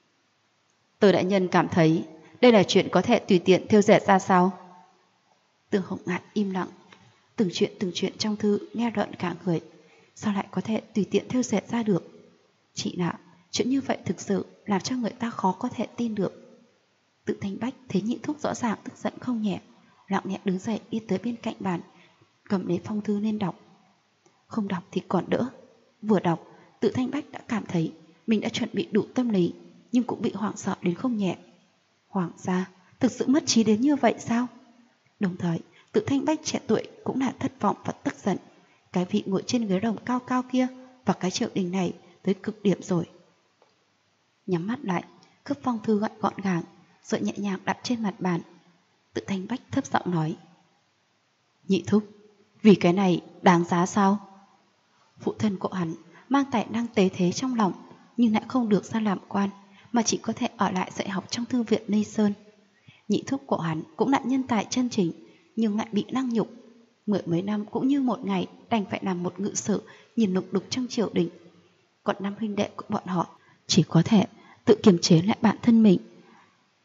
Từ đại nhân cảm thấy đây là chuyện có thể tùy tiện thêu dệt ra sao? Từ Hồng Ngạn im lặng. Từng chuyện trong thư nghe rợn cả người, sao lại có thể tùy tiện thêu dệt ra được? Chỉ là chuyện như vậy thực sự làm cho người ta khó có thể tin được. Tự Thanh Bách thấy Nhị Thúc rõ ràng tức giận không nhẹ, lặng nhẹ đứng dậy đi tới bên cạnh bàn, cầm lấy phong thư lên đọc. Không đọc thì còn đỡ, vừa đọc Tự Thanh Bách đã cảm thấy mình đã chuẩn bị đủ tâm lý, nhưng cũng bị hoảng sợ đến không nhẹ. Hoàng gia thực sự mất trí đến như vậy sao? Đồng thời Tự Thanh Bách trẻ tuổi cũng là thất vọng và tức giận. Cái vị ngồi trên ghế rồng cao cao kia và cái triều đình này tới cực điểm rồi. Nhắm mắt lại, cướp phong thư gọn gọn gàng rồi nhẹ nhàng đặt trên mặt bàn. Tự Thanh Bách thấp giọng nói: Nhị Thúc, vì cái này đáng giá sao? Phụ thân của hắn mang tài năng tế thế trong lòng, nhưng lại không được ra làm quan, mà chỉ có thể ở lại dạy học trong thư viện Ly Sơn. Nhị Thúc của hắn cũng là nhân tài chân chính, nhưng lại bị năng nhục. Mười mấy năm cũng như một ngày đành phải làm một ngự sử nhìn lục đục trong triều đình. Còn năm huynh đệ của bọn họ chỉ có thể tự kiềm chế lại bản thân mình,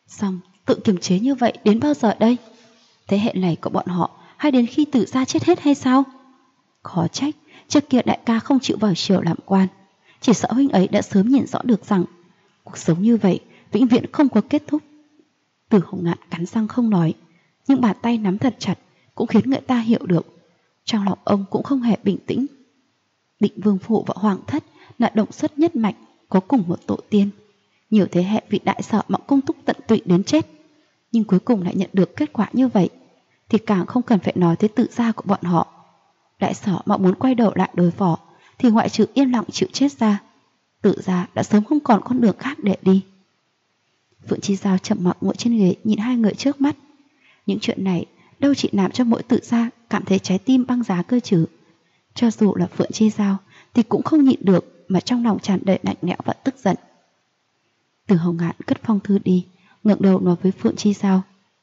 Xong tự kiềm chế như vậy đến bao giờ đây? Thế hệ này của bọn họ hay đến khi Tử gia chết hết hay sao? Khó trách trước kia đại ca không chịu vào triều làm quan. Chỉ sợ huynh ấy đã sớm nhìn rõ được rằng cuộc sống như vậy vĩnh viễn không có kết thúc. Từ Hồng Ngạn cắn răng không nói, nhưng bàn tay nắm thật chặt cũng khiến người ta hiểu được trong lòng ông cũng không hề bình tĩnh. Định vương phủ và hoàng thất là động xuất nhất mạch, có cùng một tổ tiên. Nhiều thế hệ vị đại sở mà cung túc tận tụy đến chết, nhưng cuối cùng lại nhận được kết quả như vậy, thì càng không cần phải nói tới Tử gia của bọn họ. Đại sở mà muốn quay đầu lại đối phó thì ngoại trừ yên lặng chịu chết ra, Tử gia đã sớm không còn con đường khác để đi. Phượng Chi Giao chậm mặc ngồi trên ghế nhìn hai người trước mắt. Những chuyện này đâu chỉ làm cho mỗi Tử gia cảm thấy trái tim băng giá cơ chứ. Cho dù là Phượng Chi Giao thì cũng không nhịn được mà trong lòng tràn đầy lạnh lẽo và tức giận. Từ Hồng Ngạn cất phong thư đi, ngẩng đầu nói với Phượng Chi Giao: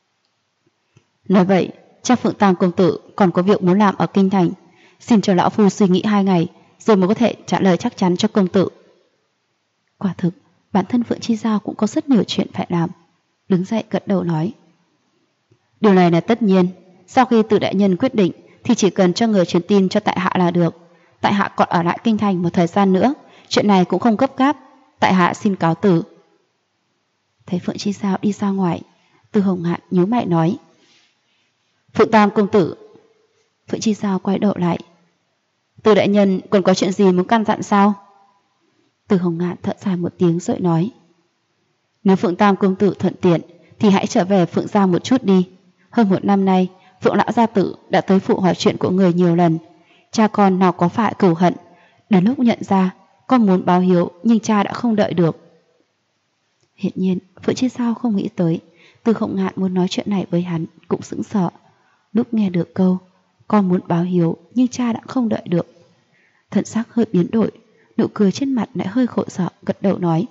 nói vậy chắc Phượng Tam công tử còn có việc muốn làm ở kinh thành, xin cho lão phu suy nghĩ 2 ngày rồi mới có thể trả lời chắc chắn cho công tử. Quả thực bản thân Phượng Chi Giao cũng có rất nhiều chuyện phải làm. Đứng dậy gật đầu nói: điều này là tất nhiên. Sau khi Từ đại nhân quyết định thì chỉ cần cho người truyền tin cho tại hạ là được. Tại hạ còn ở lại kinh thành một thời gian nữa, chuyện này cũng không gấp gáp. Tại hạ xin cáo từ. Thấy Phượng Chi Giao đi ra ngoài, Từ Hồng Ngạn nhíu mày nói: Phượng Tam công tử. Phượng Chi Giao quay đầu lại: Từ đại nhân còn có chuyện gì muốn căn dặn sao? Từ Hồng Ngạn thở dài một tiếng rồi nói: nếu Phượng Tam công tử thuận tiện thì hãy trở về Phượng gia một chút đi. Hơn 1 năm nay Phượng lão gia tử đã tới phụ hỏi chuyện của người nhiều lần. Cha con nào có phải cừu hận, đến lúc nhận ra con muốn báo hiếu nhưng cha đã không đợi được. Hiển nhiên Phượng Chi Giao không nghĩ tới Từ Hồng Ngạn muốn nói chuyện này với hắn cũng sững sờ. Lúc nghe được câu con muốn báo hiếu nhưng cha đã không đợi được, thần sắc hơi biến đổi, nụ cười trên mặt lại hơi khổ sở, gật đầu nói: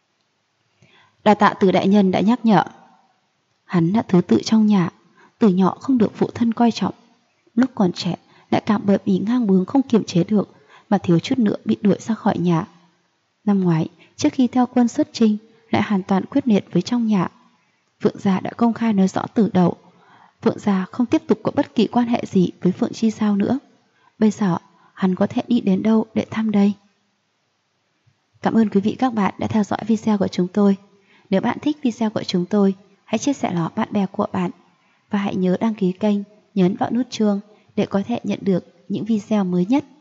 đa tạ Từ đại nhân đã nhắc nhở. Hắn là thứ tự trong nhà, từ nhỏ không được phụ thân coi trọng, lúc còn trẻ lại cảm bởi vì ngang bướng không kiềm chế được mà thiếu chút nữa bị đuổi ra khỏi nhà. Năm ngoái trước khi theo quân xuất chinh lại hoàn toàn quyết liệt với trong nhà. Phượng gia đã công khai nói rõ từ đầu, Phượng gia không tiếp tục có bất kỳ quan hệ gì với Phượng Chi Giao nữa. Bây giờ hắn có thể đi đến đâu để thăm đây? Cảm ơn quý vị các bạn đã theo dõi video của chúng tôi. Nếu bạn thích video của chúng tôi, hãy chia sẻ nó bạn bè của bạn. Và hãy nhớ đăng ký kênh, nhấn vào nút chuông để có thể nhận được những video mới nhất.